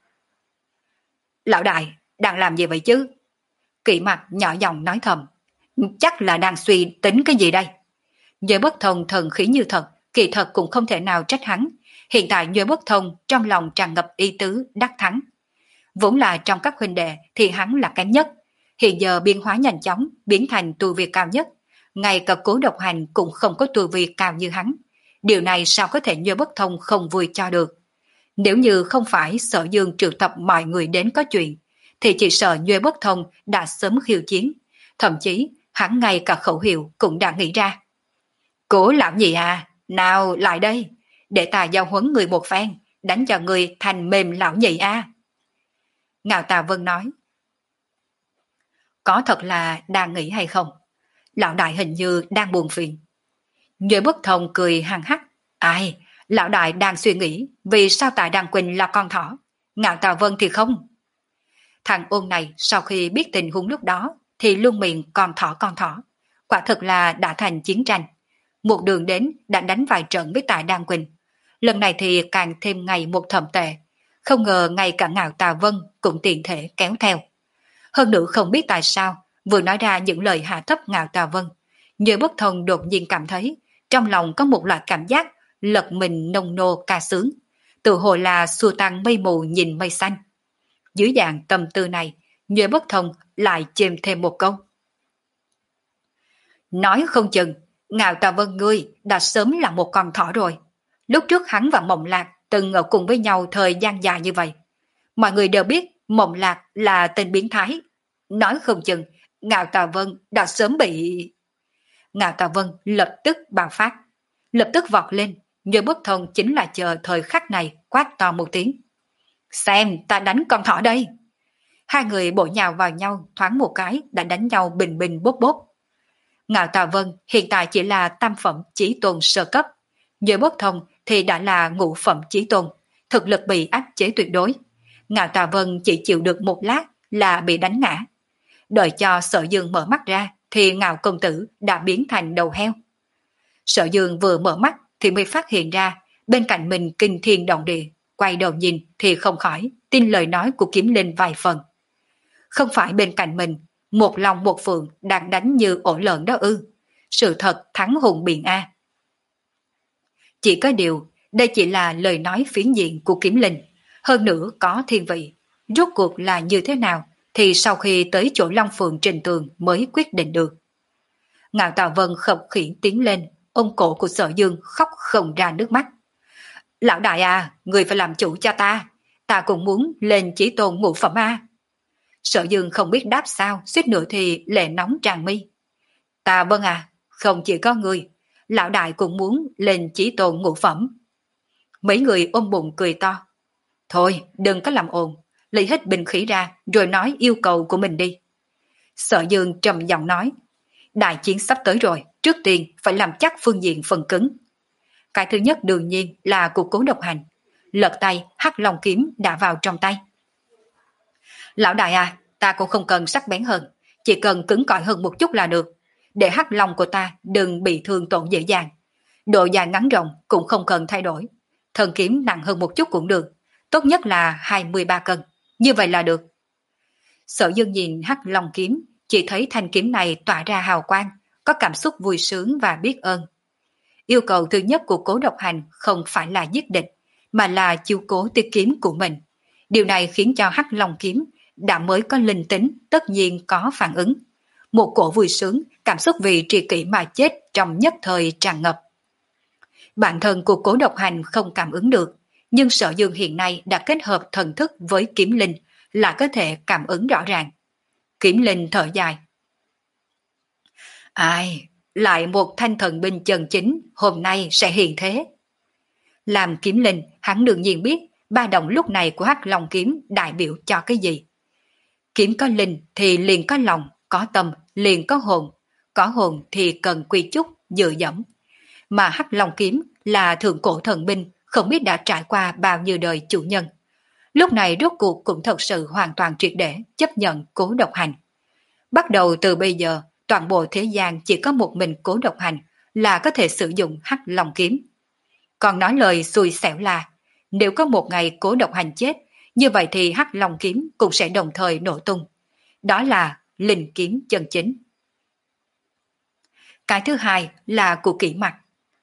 Lão đại, đang làm gì vậy chứ? Kỵ Mặc nhỏ giọng nói thầm, chắc là đang suy tính cái gì đây? Nhớ bất thông thần khí như thật, kỳ thật cũng không thể nào trách hắn. Hiện tại Nhớ bất thông trong lòng tràn ngập ý tứ đắc thắng. Vốn là trong các huynh đệ thì hắn là kém nhất. Hiện giờ biến hóa nhanh chóng, biến thành tu vi cao nhất. Ngay cả Cố Độc Hành cũng không có tu vi cao như hắn. Điều này sao có thể Nhớ bất thông không vui cho được? Nếu như không phải Sở Dương triệu tập mọi người đến có chuyện, thì chỉ sợ Nhớ bất thông đã sớm khiêu chiến. Thậm chí hắn ngay cả khẩu hiệu cũng đã nghĩ ra. Cố làm gì à? Nào lại đây, để ta giao huấn người một phen, đánh cho người thành mềm lão nhị à. Ngạo Tà Vân nói. Có thật là đang nghĩ hay không? Lão đại hình như đang buồn phiền. Nhớ bất thông cười hăng hắc. Ai, lão đại đang suy nghĩ vì sao Tạ Đăng Quỳnh là con thỏ, Ngạo Tà Vân thì không. Thằng ôn này sau khi biết tình huống lúc đó thì luôn miệng con thỏ con thỏ. Quả thực là đã thành chiến tranh. Một đường đến đã đánh vài trận với Tạ Đăng Quỳnh. Lần này thì càng thêm ngày một thầm tệ. Không ngờ ngay cả Ngạo Tà Vân cũng tiện thể kéo theo. Hơn nữa không biết tại sao vừa nói ra những lời hạ thấp Ngạo Tà Vân, Nhớ bất thông đột nhiên cảm thấy trong lòng có một loại cảm giác lật mình nông nô ca sướng, tự hồ là xua tan mây mù nhìn mây xanh. Dưới dạng tâm tư này, Nhớ bất thông lại chêm thêm một câu. Nói không chừng, Ngạo Tà Vân ngươi đã sớm là một con thỏ rồi. Lúc trước hắn và Mộng Lạc từng ở cùng với nhau thời gian dài như vậy. Mọi người đều biết Mộng Lạc là tên biến thái. Nói không chừng, Ngạo Tà Vân đã sớm bị... Ngạo Tà Vân lập tức bạo phát. Lập tức vọt lên, Nhớ bất thông chính là chờ thời khắc này quát to một tiếng. Xem ta đánh con thỏ đây. Hai người bổ nhào vào nhau thoáng một cái đã đánh nhau bình bình bốp bốp. Ngạo Tà Vân hiện tại chỉ là tam phẩm chí tôn sơ cấp. Nhớ bất thông thì đã là ngũ phẩm chí tôn, thực lực bị áp chế tuyệt đối. Ngạo Tà Vân chỉ chịu được một lát là bị đánh ngã. Đợi cho Sở Dương mở mắt ra thì Ngạo công tử đã biến thành đầu heo. Sở Dương vừa mở mắt thì mới phát hiện ra bên cạnh mình kinh thiên động địa, quay đầu nhìn thì không khỏi tin lời nói của Kiếm Linh vài phần. Không phải bên cạnh mình một lòng một phượng đang đánh như ổ lợn đó ư? Sự thật thắng hùng biện a. Chỉ có điều đây chỉ là lời nói phiến diện của Kiếm Linh, hơn nữa có thiên vị. Rốt cuộc là như thế nào thì sau khi tới chỗ Long Phượng trình tường mới quyết định được. Ngạo Tà Vân khập khiễng tiến lên, ôm cổ của Sở Dương khóc không ra nước mắt. Lão đại à, người phải làm chủ cho ta, ta cũng muốn lên chỉ tôn ngũ phẩm a. Sở Dương không biết đáp sao, suýt nữa thì lệ nóng tràn mi. Ta vâng à, không chỉ có người, lão đại cũng muốn lên chỉ tôn ngũ phẩm. Mấy người ôm bụng cười to. Thôi, đừng có làm ồn, lấy hết bình khí ra rồi nói yêu cầu của mình đi. Sở Dương trầm giọng nói, đại chiến sắp tới rồi, trước tiên phải làm chắc phương diện phần cứng. Cái thứ nhất đương nhiên là của Cố Độc Hành. Lật tay, hắc long kiếm đã vào trong tay. Lão đại à, ta cũng không cần sắc bén hơn, chỉ cần cứng cỏi hơn một chút là được, để hắc long của ta đừng bị thương tổn dễ dàng. Độ dài ngắn rộng cũng không cần thay đổi. Thần kiếm nặng hơn một chút cũng được, tốt nhất là hai mươi ba cân, như vậy là được. Sở Dương nhìn hắc long kiếm, chỉ thấy thanh kiếm này tỏa ra hào quang, có cảm xúc vui sướng và biết ơn. Yêu cầu thứ nhất của Cố Độc Hành không phải là giết địch, mà là chiếu cố tới kiếm của mình. Điều này khiến cho hắc long kiếm đã mới có linh tính, tất nhiên có phản ứng. Một cổ vui sướng, cảm xúc vì tri kỷ mà chết trong nhất thời tràn ngập. Bản thân của Cố Độc Hành không cảm ứng được, nhưng Sở Dương hiện nay đã kết hợp thần thức với kiếm linh, là có thể cảm ứng rõ ràng. Kiếm linh thở dài. Ai, lại một thanh thần binh chân chính hôm nay sẽ hiện thế. Làm kiếm linh, hắn đương nhiên biết ba động lúc này của hắc long kiếm đại biểu cho cái gì. Kiếm có linh thì liền có lòng, có tâm liền có hồn, có hồn thì cần quy chúc, dựa dẫm. Mà hắc long kiếm là thượng cổ thần binh, không biết đã trải qua bao nhiêu đời chủ nhân. Lúc này rốt cuộc cũng thật sự hoàn toàn triệt để chấp nhận Cố Độc Hành. Bắt đầu từ bây giờ, toàn bộ thế gian chỉ có một mình Cố Độc Hành là có thể sử dụng hắc long kiếm. Còn nói lời xui xẻo là, nếu có một ngày Cố Độc Hành chết, như vậy thì hắc long kiếm cũng sẽ đồng thời nổ tung. Đó là linh kiếm chân chính. Cái thứ hai là của Kỷ Mặc.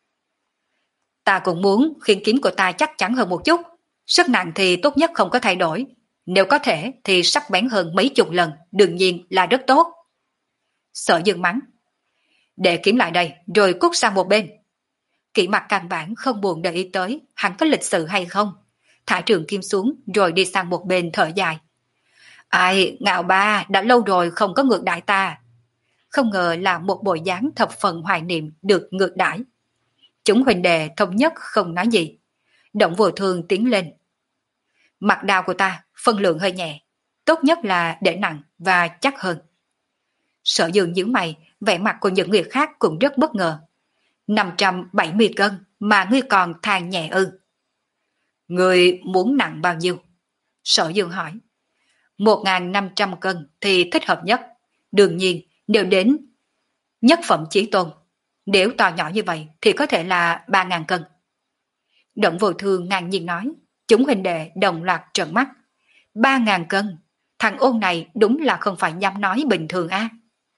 Ta cũng muốn khiến kiếm của ta chắc chắn hơn một chút, sức nặng thì tốt nhất không có thay đổi, nếu có thể thì sắc bén hơn mấy chục lần, đương nhiên là rất tốt. Sở Dương mắng. Để kiếm lại đây rồi cút sang một bên. Kỷ Mặc căn bản không buồn để ý tới hắn có lịch sự hay không, thả trường kiếm xuống rồi đi sang một bên thở dài. Ai, Ngạo Ba đã lâu rồi không có ngược đãi ta. Không ngờ là một bộ dáng thập phần hoài niệm được ngược đãi. Chúng huynh đệ thống nhất không nói gì. Động Vô Thương tiến lên. Mặt đao của ta phân lượng hơi nhẹ, tốt nhất là để nặng và chắc hơn. Sở Dương nhíu mày, vẻ mặt của những người khác cũng rất bất ngờ. năm trăm bảy mươi cân mà ngươi còn than nhẹ ư? Ngươi muốn nặng bao nhiêu? Sở Dương hỏi. một nghìn năm trăm cân thì thích hợp nhất. Đương nhiên, nếu đến nhất phẩm chí tôn, nếu to nhỏ như vậy thì có thể là ba nghìn cân. Động Vô Thương ngang nhiên nói, chúng huynh đệ đồng loạt trợn mắt. ba nghìn cân, thằng ôn này đúng là không phải dám nói bình thường a. À?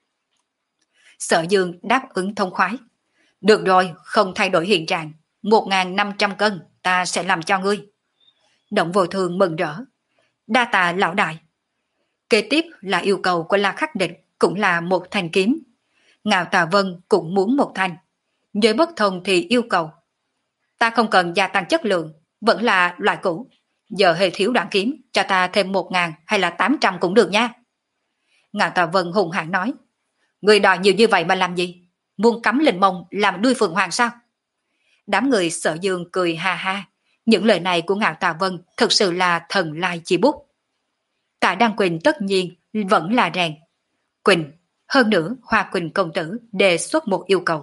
Sở Dương đáp ứng thông khoái. Được rồi, không thay đổi hiện trạng, một nghìn năm trăm cân ta sẽ làm cho ngươi. Động Vô Thương mừng rỡ. Đa tạ lão đại. Kế tiếp là yêu cầu của La Khắc Địch, cũng là một thanh kiếm. Ngạo Tà Vân cũng muốn một thanh. Giới bất thông thì yêu cầu. Ta không cần gia tăng chất lượng, vẫn là loại cũ. Giờ hơi thiếu đoạn kiếm, cho ta thêm một ngàn hay là tám trăm cũng được nha. Ngạo Tà Vân hùng hãn nói. Người đòi nhiều như vậy mà làm gì? Muốn cắm lên mông làm đuôi phượng hoàng sao? Đám người Sở Dương cười ha ha. Những lời này của Ngạo Tà Vân thực sự là thần lai chi bút. Tạ Đăng Quỳnh tất nhiên vẫn là rèn. Quỳnh, hơn nữa Hoa Quỳnh công tử đề xuất một yêu cầu.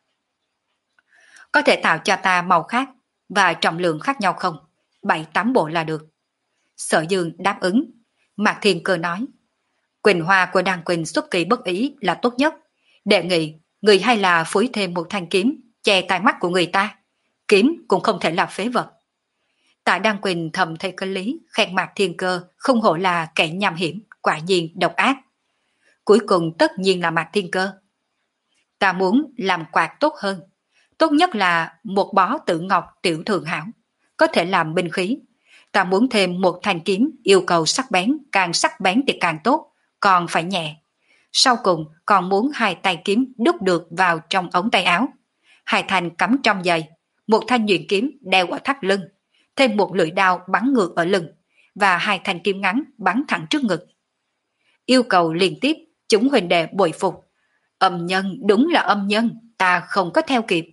Có thể tạo cho ta màu khác và trọng lượng khác nhau không? Bảy tám bộ là được. Sở Dương đáp ứng. Mạc Thiên Cơ nói. Quỳnh hoa của Đăng Quỳnh xuất kỳ bất ý là tốt nhất. Đề nghị, người hay là phối thêm một thanh kiếm, che tai mắt của người ta. Kiếm cũng không thể là phế vật. Tạ Đăng Quỳnh thầm thấy có lý, khen Mạc Thiên Cơ không hổ là kẻ nham hiểm, quả nhiên độc ác. Cuối cùng tất nhiên là Mạc Thiên Cơ. Ta muốn làm quạt tốt hơn. Tốt nhất là một bó tử ngọc tiểu thượng hảo, có thể làm binh khí. Ta muốn thêm một thanh kiếm yêu cầu sắc bén, càng sắc bén thì càng tốt, còn phải nhẹ. Sau cùng còn muốn hai tay kiếm đúc được vào trong ống tay áo. Hai thanh cắm trong giày, một thanh nhuyễn kiếm đeo ở thắt lưng, thêm một lưỡi đao bắn ngược ở lưng, và hai thanh kiếm ngắn bắn thẳng trước ngực. Yêu cầu liên tiếp, chúng huynh đệ bội phục. Âm nhân đúng là âm nhân, ta không có theo kịp.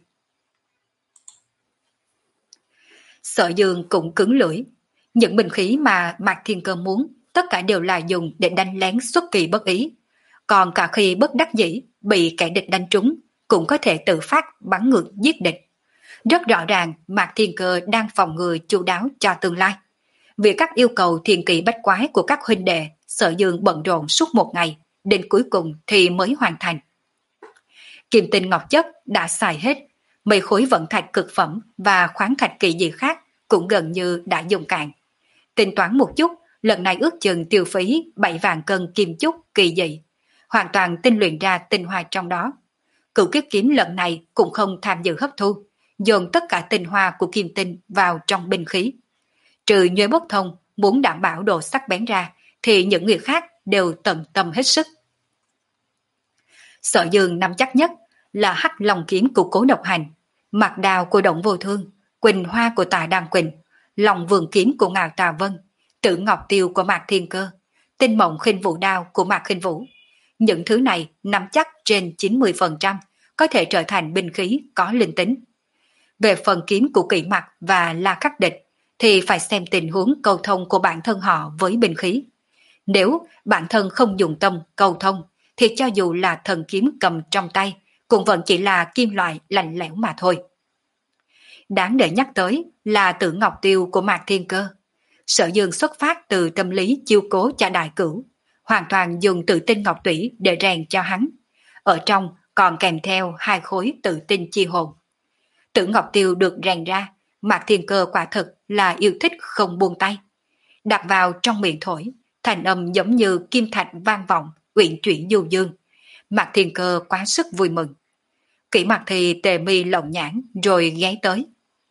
Sở Dương cũng cứng lưỡi. Những binh khí mà Mạc Thiên Cơ muốn, tất cả đều là dùng để đánh lén xuất kỳ bất ý. Còn cả khi bất đắc dĩ, bị kẻ địch đánh trúng, cũng có thể tự phát bắn ngược giết địch. Rất rõ ràng Mạc Thiên Cơ đang phòng ngừa chu đáo cho tương lai. Vì các yêu cầu thiên kỳ bách quái của các huynh đệ, Sở Dương bận rộn suốt một ngày, đến cuối cùng thì mới hoàn thành. Kim tinh ngọc chất đã xài hết, mấy khối vận thạch cực phẩm và khoáng thạch kỳ dị khác cũng gần như đã dùng cạn. Tính toán một chút, lần này ước chừng tiêu phí bảy vạn cân kim chúc kỳ dị, hoàn toàn tinh luyện ra tinh hoa trong đó. Cửu kiếp kiếm lần này cũng không tham dự hấp thu, dồn tất cả tinh hoa của kim tinh vào trong binh khí. Trừ Nhuế Bốc Thông muốn đảm bảo độ sắc bén ra, thì những người khác đều tận tâm hết sức. Sở Dương nắm chắc nhất là hắc long kiếm của Cố Độc Hành, mạc đào của Động Vô Thương, quỳnh hoa của Tạ Đăng Quỳnh, lòng vườn kiếm của Ngạo Tà Vân, tử ngọc tiêu của Mạc Thiên Cơ, tinh mộng khinh vũ đao của Mạc Khinh Vũ. Những thứ này nắm chắc trên chín mươi phần trăm có thể trở thành binh khí có linh tính. Về phần kiếm của Kỷ Mặc và La Khắc Địch thì phải xem tình huống cầu thông của bản thân họ với binh khí. Nếu bản thân không dùng tâm cầu thông thì cho dù là thần kiếm cầm trong tay cũng vẫn chỉ là kim loại lạnh lẽo mà thôi. Đáng để nhắc tới là tử ngọc tiêu của Mạc Thiên Cơ. Sở Dương xuất phát từ tâm lý chiêu cố cho đại cửu, hoàn toàn dùng tự tinh ngọc tủy để rèn cho hắn. Ở trong còn kèm theo hai khối tự tinh chi hồn. Tử ngọc tiêu được rèn ra, Mạc Thiên Cơ quả thực là yêu thích không buông tay. Đặt vào trong miệng thổi, thành âm giống như kim thạch vang vọng, uyển chuyển du dương. Mạc Thiên Cơ quá sức vui mừng. Kỷ Mặc thì tề mi lộng nhãn rồi ghé tới.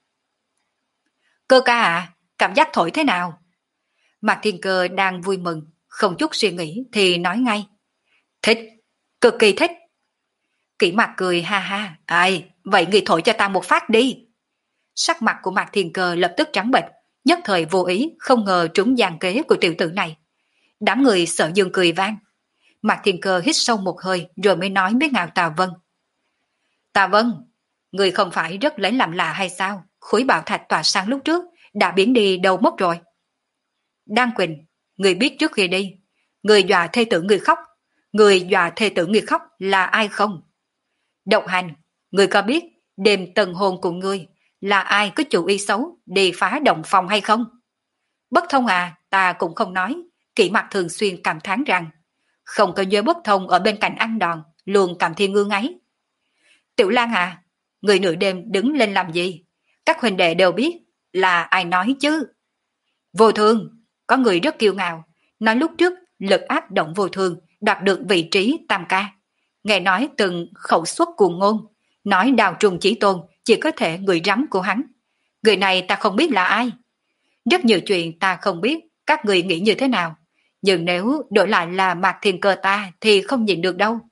Cơ ca à, cảm giác thổi thế nào? Mạc Thiên Cơ đang vui mừng, không chút suy nghĩ thì nói ngay. Thích, cực kỳ thích. Kỷ Mặc cười ha ha, ai, vậy người thổi cho ta một phát đi. Sắc mặt của Mạc Thiên Cơ lập tức trắng bệch, nhất thời vô ý không ngờ trúng gian kế của tiểu tử này. Đám người Sở Dương cười vang. Mạc Thiên Cơ hít sâu một hơi rồi mới nói với Ngạo Tà Vân. Tà Vân, người không phải rất lấy làm lạ hay sao? Khối bảo thạch tỏa sáng lúc trước đã biến đi đâu mất rồi. Đan Quỳnh, người biết trước khi đi, người dọa thê tử người khóc, người dọa thê tử người khóc là ai không? Độc Hành, người có biết đêm tần hồn của ngươi là ai có chủ ý xấu đi phá động phòng hay không? Bất Thông à, ta cũng không nói. Kỷ Mặc thường xuyên cảm thán rằng không có giới Bất Thông ở bên cạnh ăn đòn, luôn cảm thiên ngương ấy. Tiểu Lan à, người nửa đêm đứng lên làm gì? Các huynh đệ đều biết là ai nói chứ. Vô Thương, có người rất kiêu ngạo, nói lúc trước lực áp Động Vô Thương đoạt được vị trí tam ca. Nghe nói từng khẩu xuất cuồng ngôn, nói Đào Trùng Chí Tôn chỉ có thể người rắm của hắn. Người này ta không biết là ai. Rất nhiều chuyện ta không biết các người nghĩ như thế nào, nhưng nếu đổi lại là Mạc Thiên Cơ ta thì không nhìn được đâu.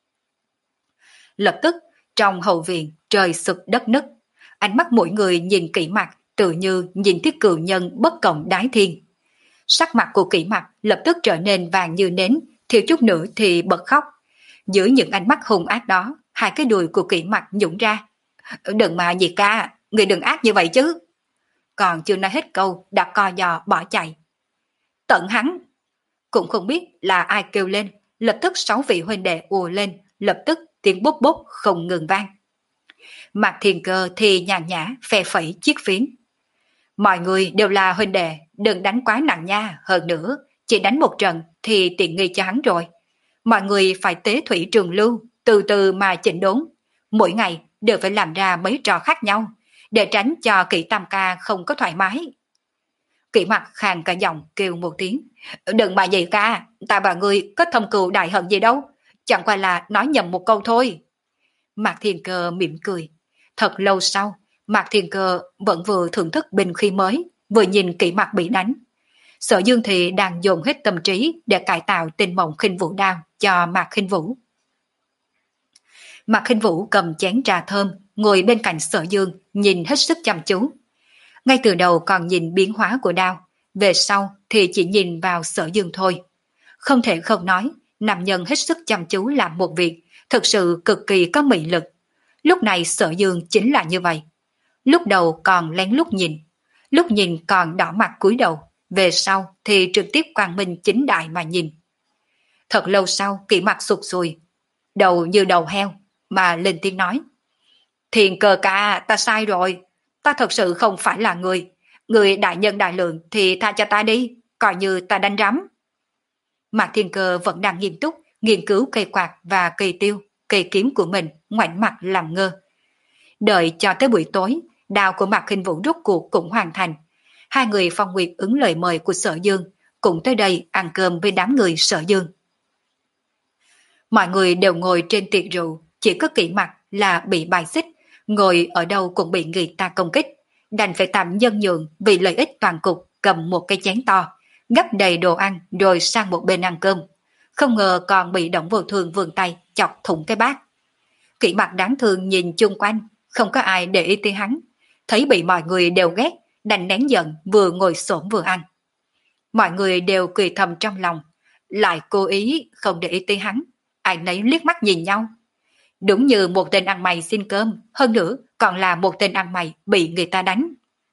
Lập tức trong hậu viện trời sụp đất nứt, ánh mắt mỗi người nhìn Kỷ Mặc tự như nhìn thiết cừu nhân bất cộng đái thiên. Sắc mặt của Kỷ Mặc lập tức trở nên vàng như nến, thiếu chút nữa thì bật khóc. Dưới những ánh mắt hung ác đó, hai cái đùi của Kỷ Mặc nhũng ra. Đừng mà gì ca, người đừng ác như vậy chứ. Còn chưa nói hết câu đã co giò bỏ chạy. Tận hắn, cũng không biết là ai kêu lên, lập tức sáu vị huynh đệ ùa lên, lập tức tiếng bốp bốp không ngừng vang. Mạc Thiên Cơ thì nhàn nhã phe phẩy chiếc phiến. Mọi người đều là huynh đệ, đừng đánh quá nặng nha, hơn nữa, chỉ đánh một trận thì tiện nghi cho hắn rồi. Mọi người phải tế thủy trường lưu, từ từ mà chỉnh đốn. Mỗi ngày đều phải làm ra mấy trò khác nhau, để tránh cho Kỷ Tam Ca không có thoải mái. Kỷ Mặc khàn cả giọng kêu một tiếng. Đừng mà vậy ca, ta và ngươi có thâm cừu đại hận gì đâu, chẳng qua là nói nhầm một câu thôi. Mạc Thiên Cơ mỉm cười. Thật lâu sau, Mạc Thiên Cơ vẫn vừa thưởng thức binh khí mới, vừa nhìn Kỷ Mặc bị đánh. Sở Dương thì đang dồn hết tâm trí để cải tạo tinh mộng khinh vũ đao cho Mạc Khinh Vũ. Mạc Khinh Vũ cầm chén trà thơm, ngồi bên cạnh Sở Dương, nhìn hết sức chăm chú. Ngay từ đầu còn nhìn biến hóa của đao, về sau thì chỉ nhìn vào Sở Dương thôi. Không thể không nói, nam nhân hết sức chăm chú làm một việc, thực sự cực kỳ có mị lực. Lúc này Sở Dương chính là như vậy. Lúc đầu còn lén lút nhìn, lúc nhìn còn đỏ mặt cúi đầu, về sau thì trực tiếp quang minh chính đại mà nhìn. Thật lâu sau Kỷ Mặc sụt sùi, đầu như đầu heo, mà lên tiếng nói. Thiên Cơ ca, ta sai rồi. Ta thật sự không phải là người. Người đại nhân đại lượng thì tha cho ta đi, coi như ta đánh rắm. Mạc Thiên Cơ vẫn đang nghiêm túc nghiên cứu cây quạt và cây tiêu, cây kiếm của mình, ngoảnh mặt làm ngơ. Đợi cho tới buổi tối, đao của Mạc Khinh Vũ rút cuộc cũng hoàn thành. Hai người Phong Nguyệt ứng lời mời của Sở Dương, cũng tới đây ăn cơm với đám người Sở Dương. Mọi người đều ngồi trên tiệc rượu, chỉ có Kỷ Mặc là bị bài xích, ngồi ở đâu cũng bị người ta công kích, đành phải tạm nhân nhượng vì lợi ích toàn cục, cầm một cái chén to, gấp đầy đồ ăn rồi sang một bên ăn cơm. Không ngờ còn bị Đổng Vô Thường vươn tay chọc thủng cái bát. Kỷ Mặc đáng thương nhìn chung quanh, không có ai để ý tới hắn, thấy bị mọi người đều ghét, đành nén giận vừa ngồi xổm vừa ăn. Mọi người đều cười thầm trong lòng, lại cố ý không để ý tới hắn, ai nấy liếc mắt nhìn nhau. Đúng như một tên ăn mày xin cơm, hơn nữa còn là một tên ăn mày bị người ta đánh.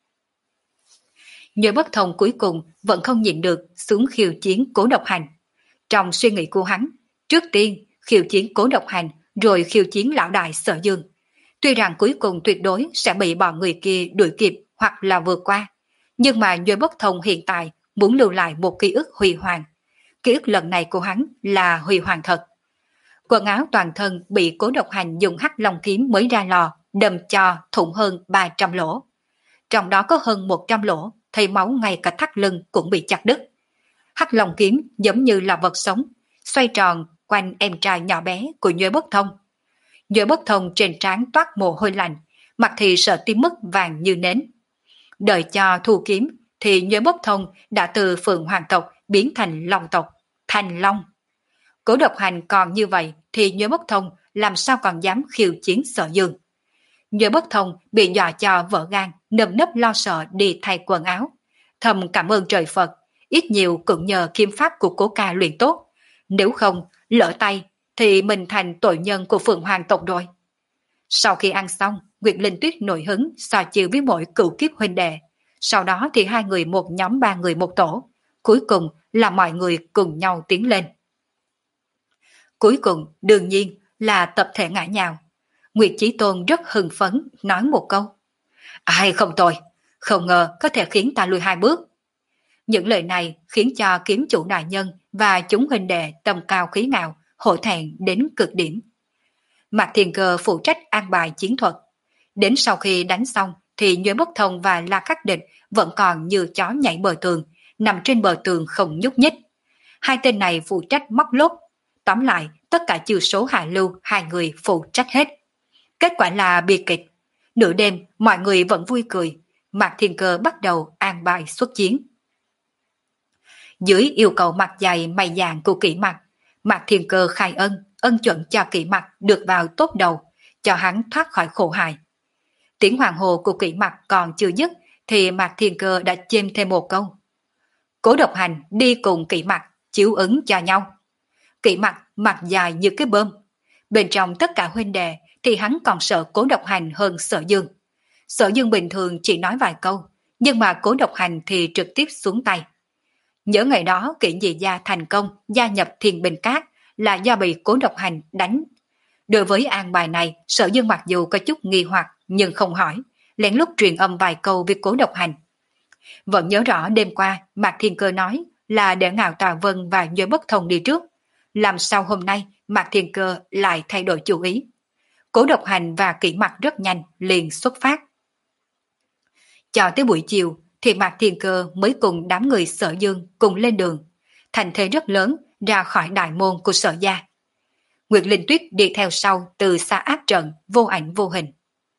Nhớ Bất Thông cuối cùng vẫn không nhịn được xuống khiêu chiến Cố Độc Hành. Trong suy nghĩ của hắn, trước tiên khiêu chiến Cố Độc Hành rồi khiêu chiến lão đại Sở Dương. Tuy rằng cuối cùng tuyệt đối sẽ bị bọn người kia đuổi kịp hoặc là vượt qua, nhưng mà Nhớ Bất Thông hiện tại muốn lưu lại một ký ức huy hoàng. Ký ức lần này của hắn là huy hoàng thật. Quần áo toàn thân bị Cố Độc Hành dùng hắc long kiếm mới ra lò đâm cho thủng hơn ba trăm lỗ. Trong đó có hơn một trăm lỗ, thấy máu ngay cả thắt lưng cũng bị chặt đứt. Hắc long kiếm giống như là vật sống, xoay tròn quanh em trai nhỏ bé của Nhuệ Bất Thông. Nhuệ Bất Thông trên trán toát mồ hôi lạnh, mặt thì sợ tím mất vàng như nến. Đợi cho thu kiếm thì Nhuệ Bất Thông đã từ Phượng Hoàng tộc biến thành Long tộc, thành Long. Cố Độc Hành còn như vậy thì Nhuệ Bất Thông làm sao còn dám khiêu chiến Sở Dương. Nhuệ Bất Thông bị dọa cho vỡ gan, nơm nớp lo sợ đi thay quần áo. Thầm cảm ơn trời Phật, ít nhiều cũng nhờ kiếm pháp của Cố ca luyện tốt. Nếu không, lỡ tay thì mình thành tội nhân của Phượng Hoàng tộc rồi. Sau khi ăn xong, Nguyệt Linh Tuyết nổi hứng so chiều với mỗi cựu kiếp huynh đệ. Sau đó thì hai người một nhóm ba người một tổ. Cuối cùng là mọi người cùng nhau tiến lên. Cuối cùng đương nhiên là tập thể ngã nhào. Nguyệt Chí Tôn rất hưng phấn nói một câu: ai không tồi, không ngờ có thể khiến ta lùi hai bước. Những lời này khiến cho kiếm chủ đại nhân và chúng huynh đệ tầm cao khí ngạo hổ thẹn đến cực điểm. Mạc Thiên Cơ phụ trách an bài chiến thuật. Đến sau khi đánh xong thì Nhuệ Bất Thông và La Khắc Địch vẫn còn như chó nhảy bờ tường, nằm trên bờ tường không nhúc nhích. Hai tên này phụ trách móc lốt. Tóm lại, tất cả chiêu số hạ lưu hai người phụ trách hết. Kết quả là bi kịch. Nửa đêm, mọi người vẫn vui cười. Mạc Thiên Cơ bắt đầu an bài xuất chiến. Dưới yêu cầu mặt dày mày dạn của Kỷ Mặc, Mạc Thiên Cơ khai ân, ân chuẩn cho Kỷ Mặc được vào tốt đầu, cho hắn thoát khỏi khổ hại. Tiếng hoàng hồ của Kỷ Mặc còn chưa dứt, thì Mạc Thiên Cơ đã chêm thêm một câu: Cố Độc Hành đi cùng Kỷ Mặc, chiếu ứng cho nhau. Kỷ Mặc mặt dài như cái bơm. Bên trong tất cả huynh đệ thì hắn còn sợ Cố Độc Hành hơn Sở Dương. Sở Dương bình thường chỉ nói vài câu, nhưng mà Cố Độc Hành thì trực tiếp xuống tay. Nhớ ngày đó Kỷ Nhị Gia thành công gia nhập Thiên Bình Cát là do bị Cố Độc Hành đánh. Đối với an bài này, Sở Dương mặc dù có chút nghi hoặc nhưng không hỏi, lén lút truyền âm vài câu với Cố Độc Hành. Vẫn nhớ rõ đêm qua Mạc Thiên Cơ nói là để Ngạo Tà Vân và Nhuệ Bất Thông đi trước. Làm sao hôm nay Mạc Thiên Cơ lại thay đổi chủ ý? Cố Độc Hành và Kỷ Mặc rất nhanh liền xuất phát. Cho tới buổi chiều thì Mạc Thiên Cơ mới cùng đám người Sở Dương cùng lên đường, thành thế rất lớn ra khỏi đại môn của Sở gia. Nguyệt Linh Tuyết đi theo sau từ xa áp trận vô ảnh vô hình.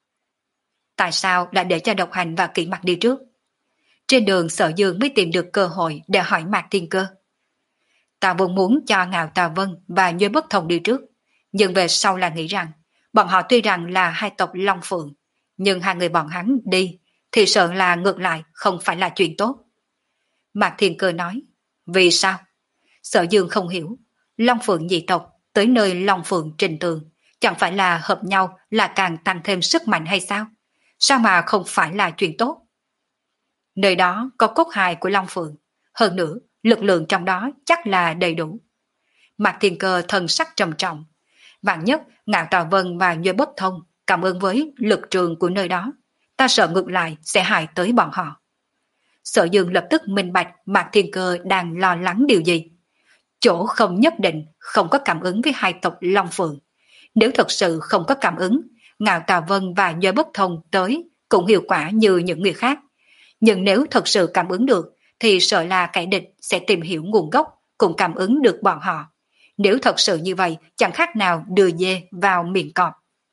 Tại sao lại để cho Độc Hành và Kỷ Mặc đi trước? Trên đường Sở Dương mới tìm được cơ hội để hỏi Mạc Thiên Cơ. Ta vốn muốn cho Ngạo Tà Vân và Nhuệ Bất Thông đi trước, nhưng về sau là nghĩ rằng bọn họ tuy rằng là hai tộc Long Phượng, nhưng hai người bọn hắn đi thì sợ là ngược lại không phải là chuyện tốt. Mạc Thiên Cơ nói: vì sao? Sở Dương không hiểu. Long Phượng nhị tộc tới nơi Long Phượng trình tường, chẳng phải là hợp nhau là càng tăng thêm sức mạnh hay sao? Sao mà không phải là chuyện tốt? Nơi đó có cốt hài của Long Phượng, hơn nữa lực lượng trong đó chắc là đầy đủ. Mạc Thiên Cơ thần sắc trầm trọng. Vạn nhất Ngạo Tà Vân và Nhuệ Bất Thông cảm ứng với lực trường của nơi đó. Ta sợ ngược lại sẽ hại tới bọn họ. Sở Dương lập tức minh bạch Mạc Thiên Cơ đang lo lắng điều gì. Chỗ không nhất định không có cảm ứng với hai tộc Long Phượng. Nếu thật sự không có cảm ứng, Ngạo Tà Vân và Nhớ Bất Thông tới cũng hiệu quả như những người khác. Nhưng nếu thật sự cảm ứng được, thì sợ là kẻ địch sẽ tìm hiểu nguồn gốc, cũng cảm ứng được bọn họ. Nếu thật sự như vậy, chẳng khác nào đưa dê vào miệng cọp.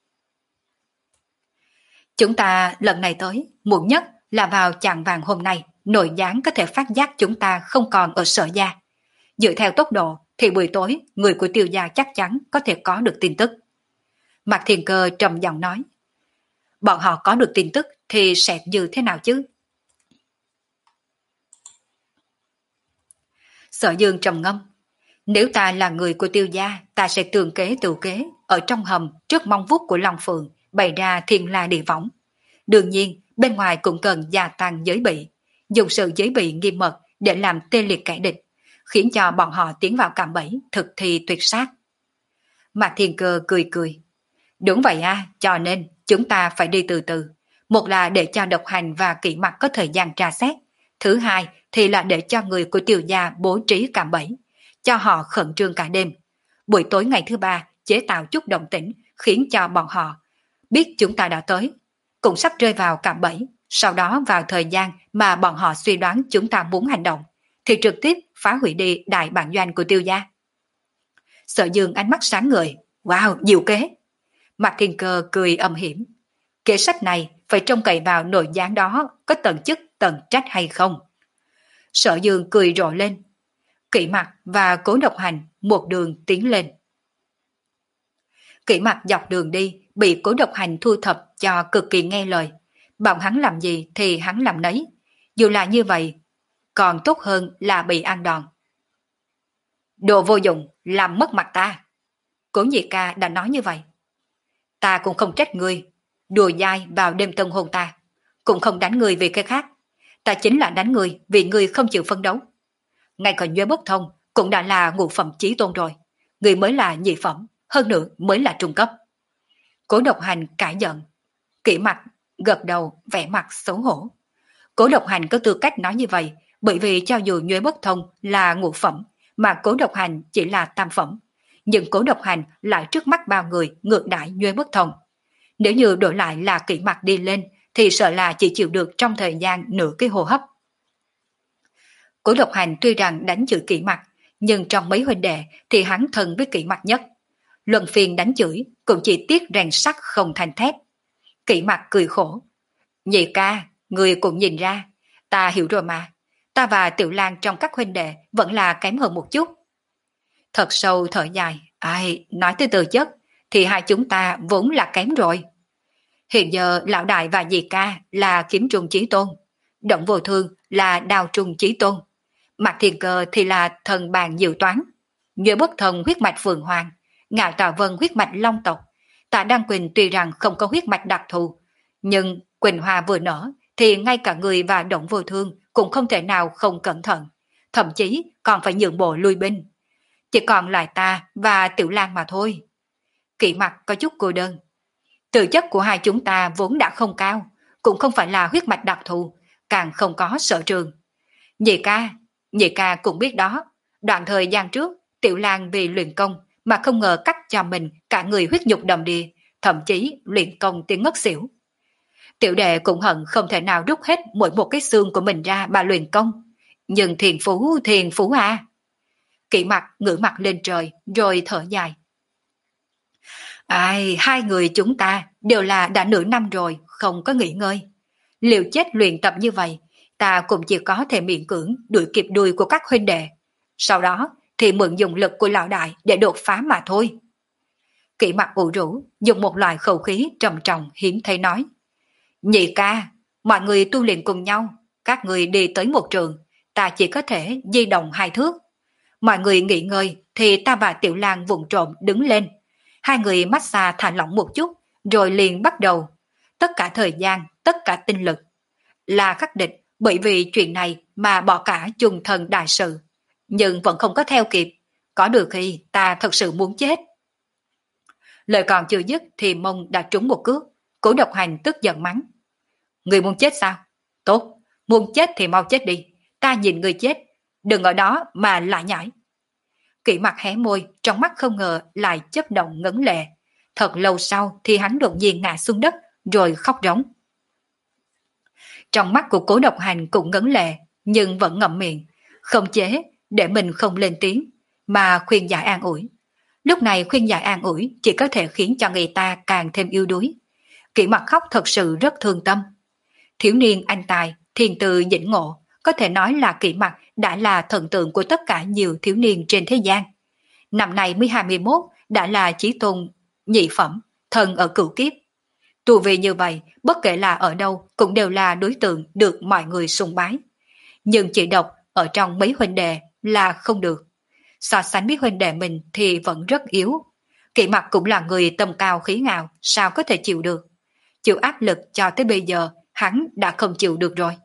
Chúng ta lần này tới, muộn nhất là vào chạng vàng hôm nay, nội gián có thể phát giác chúng ta không còn ở Sở Gia. Dựa theo tốc độ, thì buổi tối, người của Tiêu Gia chắc chắn có thể có được tin tức. Mạc Thiên Cơ trầm giọng nói, bọn họ có được tin tức thì sẽ như thế nào chứ? Sở Dương trầm ngâm, nếu ta là người của Tiêu Gia, ta sẽ tường kế tự kế, ở trong hầm trước mong vuốt của Long Phượng, bày ra thiên la địa võng. Đương nhiên, bên ngoài cũng cần gia tăng giới bị, dùng sự giới bị nghiêm mật để làm tê liệt kẻ địch, khiến cho bọn họ tiến vào cạm bẫy, thực thi tuyệt sát. Mạc Thiên Cơ cười cười. Đúng vậy à, cho nên chúng ta phải đi từ từ. Một là để cho Độc Hành và Kỷ Mặc có thời gian tra xét. Thứ hai thì là để cho người của Tiêu Gia bố trí cạm bẫy, cho họ khẩn trương cả đêm. Buổi tối ngày thứ ba chế tạo chút động tĩnh, khiến cho bọn họ biết chúng ta đã tới, cũng sắp rơi vào cạm bẫy. Sau đó vào thời gian mà bọn họ suy đoán chúng ta muốn hành động, thì trực tiếp phá hủy đi đại bản doanh của Tiêu Gia. Sở Dương ánh mắt sáng ngời. Wow, diệu kế. Mạc Thiên Cơ cười âm hiểm. Kế sách này phải trông cậy vào nội gián đó có tận chức tận trách hay không. Sở Dương cười rộ lên. Kỷ Mặc và Cố Độc Hành một đường tiến lên. Kỷ Mặc dọc đường đi bị Cố Độc Hành thu thập cho cực kỳ nghe lời. Bảo hắn làm gì thì hắn làm nấy. Dù là như vậy, còn tốt hơn là bị ăn đòn. Đồ vô dụng, làm mất mặt ta. Cố Nhị Ca đã nói như vậy. Ta cũng không trách ngươi, đùa dai vào đêm tân hôn ta, cũng không đánh ngươi vì cái khác. Ta chính là đánh ngươi vì ngươi không chịu phấn đấu. Ngay cả Nhuế Bất Thông cũng đã là ngũ phẩm chí tôn rồi, ngươi mới là nhị phẩm, hơn nữa mới là trung cấp. Cố Độc Hành cãi giận. Kỷ Mặc gật đầu vẻ mặt xấu hổ. Cố Độc Hành có tư cách nói như vậy, bởi vì cho dù Nhuế Bất Thông là ngũ phẩm, mà Cố Độc Hành chỉ là tam phẩm, nhưng Cố Độc Hành lại trước mắt bao người ngược đãi Nhuế Bất Thông. Nếu như đổi lại là Kỷ Mặc đi lên, thì sợ là chỉ chịu được trong thời gian nửa cái hô hấp. Cố Độc Hành tuy rằng đánh chửi Kỷ Mặc, nhưng trong mấy huynh đệ thì hắn thân với Kỷ Mặc nhất. Luân phiên đánh chửi cũng chỉ tiếc rèn sắt không thành thép. Kỷ Mặc cười khổ. Nhị ca, người cũng nhìn ra, ta hiểu rồi mà. Ta và Tiểu Lan trong các huynh đệ vẫn là kém hơn một chút. Thật sâu thở dài. Ai, nói tới từ chất, thì hai chúng ta vốn là kém rồi. Hiện giờ Lão Đại và Dì Ca là Kiếm Trung Chí Tôn, Động Vô Thương là Đao Trung Chí Tôn, Mạc Thiên Cơ thì là Thần Bàn Diệu Toán, Nhuế Bất Thông huyết mạch Phượng Hoàng, Ngạo Tà Vân huyết mạch Long tộc. Tạ Đăng Quỳnh tuy rằng không có huyết mạch đặc thù, nhưng Quỳnh Hoa vừa nở thì ngay cả người và Động Vô Thương cũng không thể nào không cẩn thận, thậm chí còn phải nhượng bộ lui binh. Chỉ còn lại ta và Tiểu Lan mà thôi. Kỷ Mặc có chút cô đơn. Tư chất của hai chúng ta vốn đã không cao, cũng không phải là huyết mạch đặc thù, càng không có sở trường. Nhị ca, nhị ca cũng biết đó. Đoạn thời gian trước, Tiểu Lan vì luyện công mà không ngờ cắt cho mình cả người huyết nhục đầm đìa, thậm chí luyện công tiếng ngất xỉu. Tiểu đệ cũng hận không thể nào rút hết mỗi một cái xương của mình ra mà luyện công. Nhưng thiền phú, thiền phú à. Kỷ Mặc ngửa mặt lên trời rồi thở dài. Ai, hai người chúng ta đều là đã nửa năm rồi, không có nghỉ ngơi. Liều chết luyện tập như vậy, ta cũng chỉ có thể miễn cưỡng đuổi kịp đuôi của các huynh đệ. Sau đó thì mượn dùng lực của Lão Đại để đột phá mà thôi. Kỷ Mặc ủ rũ, dùng một loại khẩu khí trầm trọng hiếm thấy nói. Nhị ca, mọi người tu luyện cùng nhau, các người đi tới một trường, ta chỉ có thể di động hai thước. Mọi người nghỉ ngơi thì ta và Tiểu Lan vụng trộm đứng lên. Hai người massage thả lỏng một chút, rồi liền bắt đầu. Tất cả thời gian, tất cả tinh lực. Là khắc địch bởi vì chuyện này mà bỏ cả chung thần đại sự. Nhưng vẫn không có theo kịp. Có được khi ta thật sự muốn chết. Lời còn chưa dứt thì mông đã trúng một cước. Cố Độc Hành tức giận mắng. Người muốn chết sao? Tốt, muốn chết thì mau chết đi. Ta nhìn người chết, đừng ở đó mà lại nhảy. Kỷ Mặc hé môi, trong mắt không ngờ lại chớp động ngấn lệ. Thật lâu sau thì hắn đột nhiên ngã xuống đất, rồi khóc rống. Trong mắt của Cố Độc Hành cũng ngấn lệ, nhưng vẫn ngậm miệng, không chế để mình không lên tiếng, mà khuyên giải an ủi. Lúc này khuyên giải an ủi chỉ có thể khiến cho người ta càng thêm yếu đuối. Kỷ Mặc khóc thật sự rất thương tâm. Thiếu niên anh tài, thiên tư dĩnh ngộ, có thể nói là Kỷ Mặc đã là thần tượng của tất cả nhiều thiếu niên trên thế gian. Năm nay mới hai mươi mốt, đã là chí tôn nhị phẩm, thần ở cửu kiếp. Tu vì như vậy, bất kể là ở đâu cũng đều là đối tượng được mọi người sùng bái. Nhưng chỉ độc ở trong mấy huynh đệ là không được. So sánh với huynh đệ mình thì vẫn rất yếu. Kỷ Mặc cũng là người tầm cao khí ngạo, sao có thể chịu được. Chịu áp lực cho tới bây giờ, hắn đã không chịu được rồi.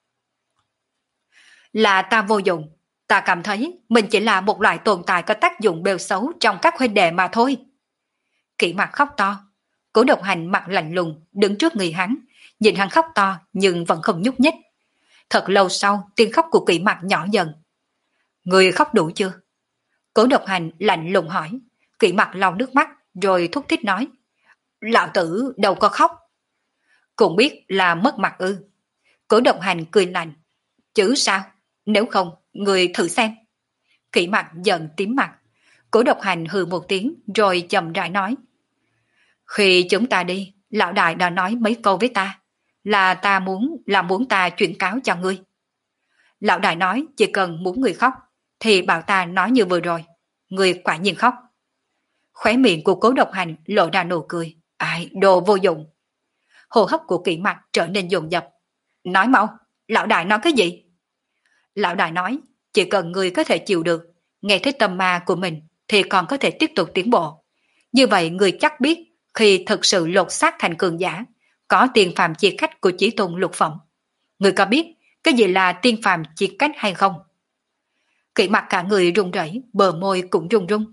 Là ta vô dụng, ta cảm thấy mình chỉ là một loại tồn tại có tác dụng bêu xấu trong các huynh đệ mà thôi. Kỷ Mặc khóc to. Cố Độc Hành mặt lạnh lùng đứng trước người hắn, nhìn hắn khóc to nhưng vẫn không nhúc nhích. Thật lâu sau, tiếng khóc của Kỷ Mặc nhỏ dần. Người khóc đủ chưa? Cố Độc Hành lạnh lùng hỏi. Kỷ Mặc lau nước mắt rồi thúc thích nói. Lão tử đâu có khóc. Cũng biết là mất mặt ư. Cố Độc Hành cười lạnh. Chứ sao? Nếu không, người thử xem. Kỷ Mặc giận tím mặt. Cố Độc Hành hừ một tiếng rồi chậm rãi nói. Khi chúng ta đi, lão đại đã nói mấy câu với ta. Là ta muốn, là muốn ta chuyển cáo cho ngươi. Lão đại nói chỉ cần muốn người khóc, thì bảo ta nói như vừa rồi. Người quả nhiên khóc. Khóe miệng của Cố Độc Hành lộ ra nụ cười. Ai, đồ vô dụng. Hô hấp của Kỷ Mặc trở nên dồn dập. Nói mau, lão đại nói cái gì? Lão đại nói, chỉ cần người có thể chịu được, nghe thấy tâm ma của mình, thì còn có thể tiếp tục tiến bộ. Như vậy người chắc biết, khi thực sự lột xác thành cường giả, có tiền phàm chia cách của chí tôn lục phẩm. Người có biết cái gì là tiên phàm chia cách hay không? Kỷ Mặc cả người run rẩy, bờ môi cũng run run.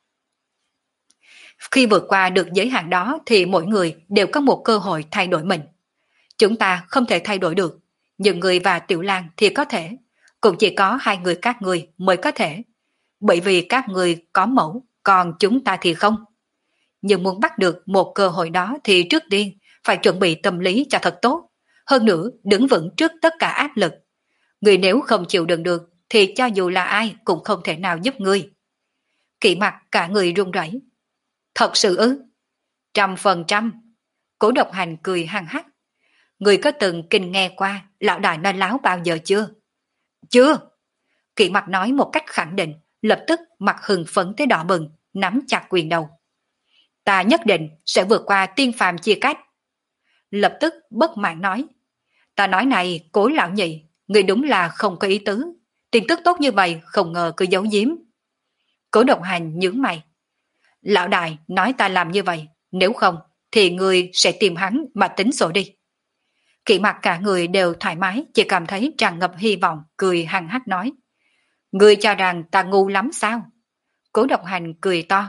Khi vượt qua được giới hạn đó thì mỗi người đều có một cơ hội thay đổi mình. Chúng ta không thể thay đổi được, nhưng người và Tiểu Lang thì có thể. Cũng chỉ có hai người các người mới có thể. Bởi vì các người có mẫu, còn chúng ta thì không. Nhưng muốn bắt được một cơ hội đó thì trước tiên phải chuẩn bị tâm lý cho thật tốt. Hơn nữa đứng vững trước tất cả áp lực. Người nếu không chịu đựng được thì cho dù là ai cũng không thể nào giúp người. Kỷ Mặc cả người run rẩy. Thật sự ư? Trăm phần trăm. Cố Độc Hành cười hăng hắc. Người có từng kinh nghe qua lão đại nói láo bao giờ chưa? Chưa. Kỷ Mặc nói một cách khẳng định, lập tức mặt hừng phấn tới đỏ bừng, nắm chặt quyền đầu. Ta nhất định sẽ vượt qua tiên phàm chia cách. Lập tức bất mãn nói. Ta nói này, Cố lão nhị, người đúng là không có ý tứ. Tin tức tốt như vậy không ngờ cứ giấu giếm. Cố Độc Hành nhướng mày. Lão đại nói ta làm như vậy, nếu không thì người sẽ tìm hắn mà tính sổ đi. Kỷ Mặc cả người đều thoải mái, chỉ cảm thấy tràn ngập hy vọng, cười hăng hắc nói. Người cho rằng ta ngu lắm sao? Cố Độc Hành cười to.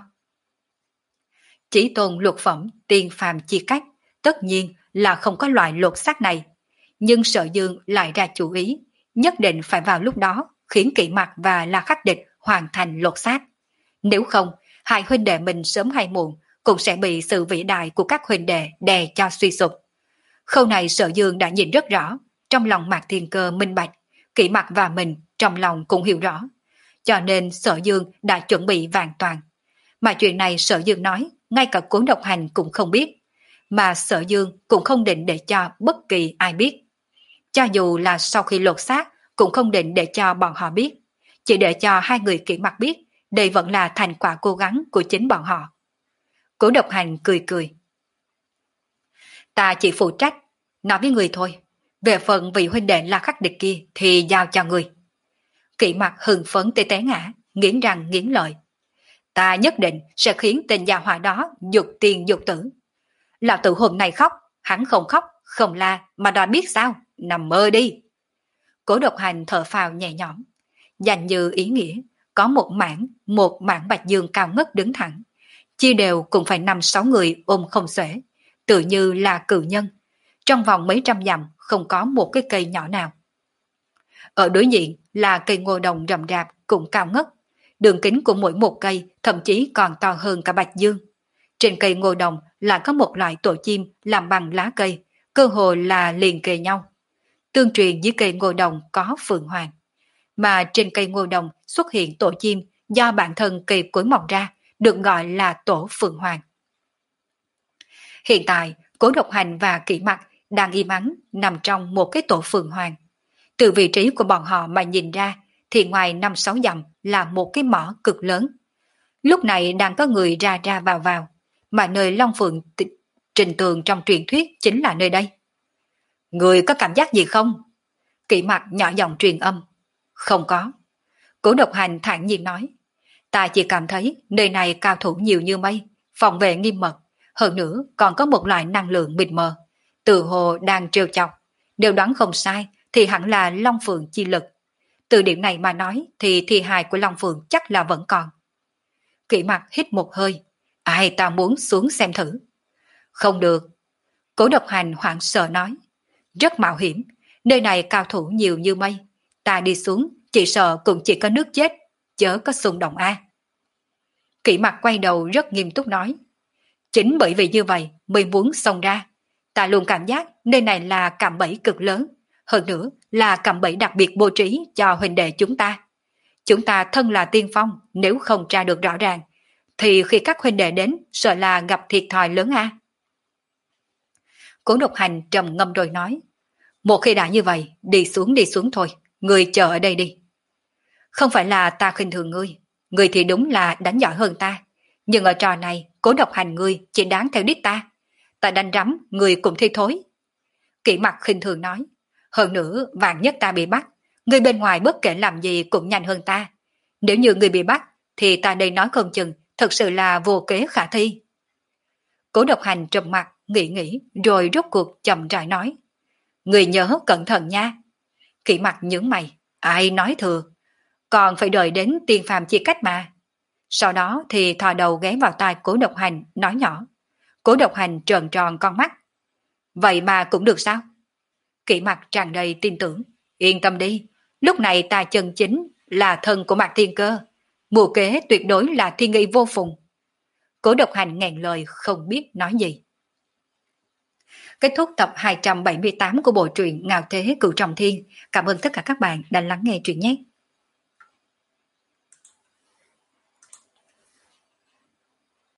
Chỉ tôn luật phẩm, tiên phàm chia cách, tất nhiên là không có loại lột xác này. Nhưng Sở Dương lại ra chủ ý, nhất định phải vào lúc đó khiến Kỷ Mặc và La Khắc Địch hoàn thành lột xác. Nếu không, hai huynh đệ mình sớm hay muộn cũng sẽ bị sự vĩ đại của các huynh đệ đè cho suy sụp. Khâu này Sở Dương đã nhìn rất rõ, trong lòng Mạc Thiên Cơ minh bạch, Kỷ Mặc và mình trong lòng cũng hiểu rõ. Cho nên Sở Dương đã chuẩn bị vàng toàn. Mà chuyện này Sở Dương nói, ngay cả Cố Độc Hành cũng không biết. Mà Sở Dương cũng không định để cho bất kỳ ai biết. Cho dù là sau khi lột xác, cũng không định để cho bọn họ biết. Chỉ để cho hai người Kỷ Mặc biết, đây vẫn là thành quả cố gắng của chính bọn họ. Cố Độc Hành cười cười. Ta chỉ phụ trách, nói với người thôi. Về phần vị huynh đệ La Khắc Địch kia thì giao cho người. Kỷ Mặc hừng phấn tê té ngã, nghiến răng nghiến lợi. Ta nhất định sẽ khiến tên gia hỏa đó dục tiền dục tử. Lão tử hôm nay khóc, hắn không khóc, không la, mà đã biết sao, nằm mơ đi. Cố Độc Hành thở phào nhẹ nhõm. Dành như ý nghĩa, có một mảng, một mảng bạch dương cao ngất đứng thẳng. chia đều cũng phải năm sáu người ôm không xuể, tự như là cự nhân. Trong vòng mấy trăm dặm không có một cái cây nhỏ nào. Ở đối diện là cây ngô đồng rậm rạp cũng cao ngất, đường kính của mỗi một cây thậm chí còn to hơn cả bạch dương. Trên cây ngô đồng lại có một loại tổ chim làm bằng lá cây, cơ hồ là liền kề nhau. Tương truyền dưới cây ngô đồng có phượng hoàng, mà trên cây ngô đồng xuất hiện tổ chim do bản thân cây cối mọc ra, được gọi là tổ phượng hoàng. Hiện tại, Cố Độc Hành và Kỷ Mặc đang im ắng nằm trong một cái tổ phượng hoàng. Từ vị trí của bọn họ mà nhìn ra, thì ngoài năm sáu dặm là một cái mỏ cực lớn. Lúc này đang có người ra ra vào vào, mà nơi Long Phượng t- Trình Tường trong truyền thuyết chính là nơi đây. Người có cảm giác gì không? Kỷ Mặc nhỏ giọng truyền âm. Không có. Cố Độc Hành thản nhiên nói. Ta chỉ cảm thấy nơi này cao thủ nhiều như mây, phòng vệ nghiêm mật, hơn nữa còn có một loại năng lượng mịt mờ, từ hồ đang trêu chọc. Nếu đoán không sai thì hẳn là Long Phượng chi lực. Từ điểm này mà nói thì thi hài của Long Phượng chắc là vẫn còn. Kỷ Mặc hít một hơi. Ai ta muốn xuống xem thử. Không được. Cố Độc Hành hoảng sợ nói. Rất mạo hiểm, nơi này cao thủ nhiều như mây. Ta đi xuống chỉ sợ cũng chỉ có nước chết, chớ có xung động a. Kỷ Mặc quay đầu rất nghiêm túc nói. Chính bởi vì như vậy mới muốn xông ra. Ta luôn cảm giác nơi này là cạm bẫy cực lớn, hơn nữa là cạm bẫy đặc biệt bố trí cho huynh đệ chúng ta. Chúng ta thân là tiên phong, nếu không tra được rõ ràng, thì khi các huynh đệ đến sợ là gặp thiệt thòi lớn a. Cố Độc Hành trầm ngâm rồi nói. Một khi đã như vậy, đi xuống đi xuống thôi, ngươi chờ ở đây đi. Không phải là ta khinh thường ngươi, ngươi thì đúng là đánh giỏi hơn ta. Nhưng ở trò này, Cố Độc Hành ngươi chỉ đáng theo đích ta. Ta đánh rắm, ngươi cũng thi thối. Kỷ Mặc khinh thường nói. Hơn nữa, vạn nhất ta bị bắt, ngươi bên ngoài bất kể làm gì cũng nhanh hơn ta. Nếu như ngươi bị bắt, thì ta đây nói không chừng, thật sự là vô kế khả thi. Cố Độc Hành trầm mặt, nghĩ nghĩ, rồi rốt cuộc chậm rãi nói. Ngươi nhớ cẩn thận nha. Kỷ Mặc nhướng mày. Ai nói thừa. Còn phải đợi đến tiên phàm chia cách mà. Sau đó thì thò đầu ghé vào tai Cố Độc Hành, nói nhỏ. Cố Độc Hành tròn tròn con mắt. Vậy mà cũng được sao? Kỷ Mặc tràn đầy tin tưởng. Yên tâm đi, lúc này ta chân chính là thân của Mạc Thiên Cơ. Mưu kế tuyệt đối là thiên nghi vô phùng. Cố Độc Hành nghẹn lời không biết nói gì. Kết thúc tập hai trăm bảy mươi tám của bộ truyện Ngạo Thế Cửu Trọng Thiên. Cảm ơn tất cả các bạn đã lắng nghe truyện nhé.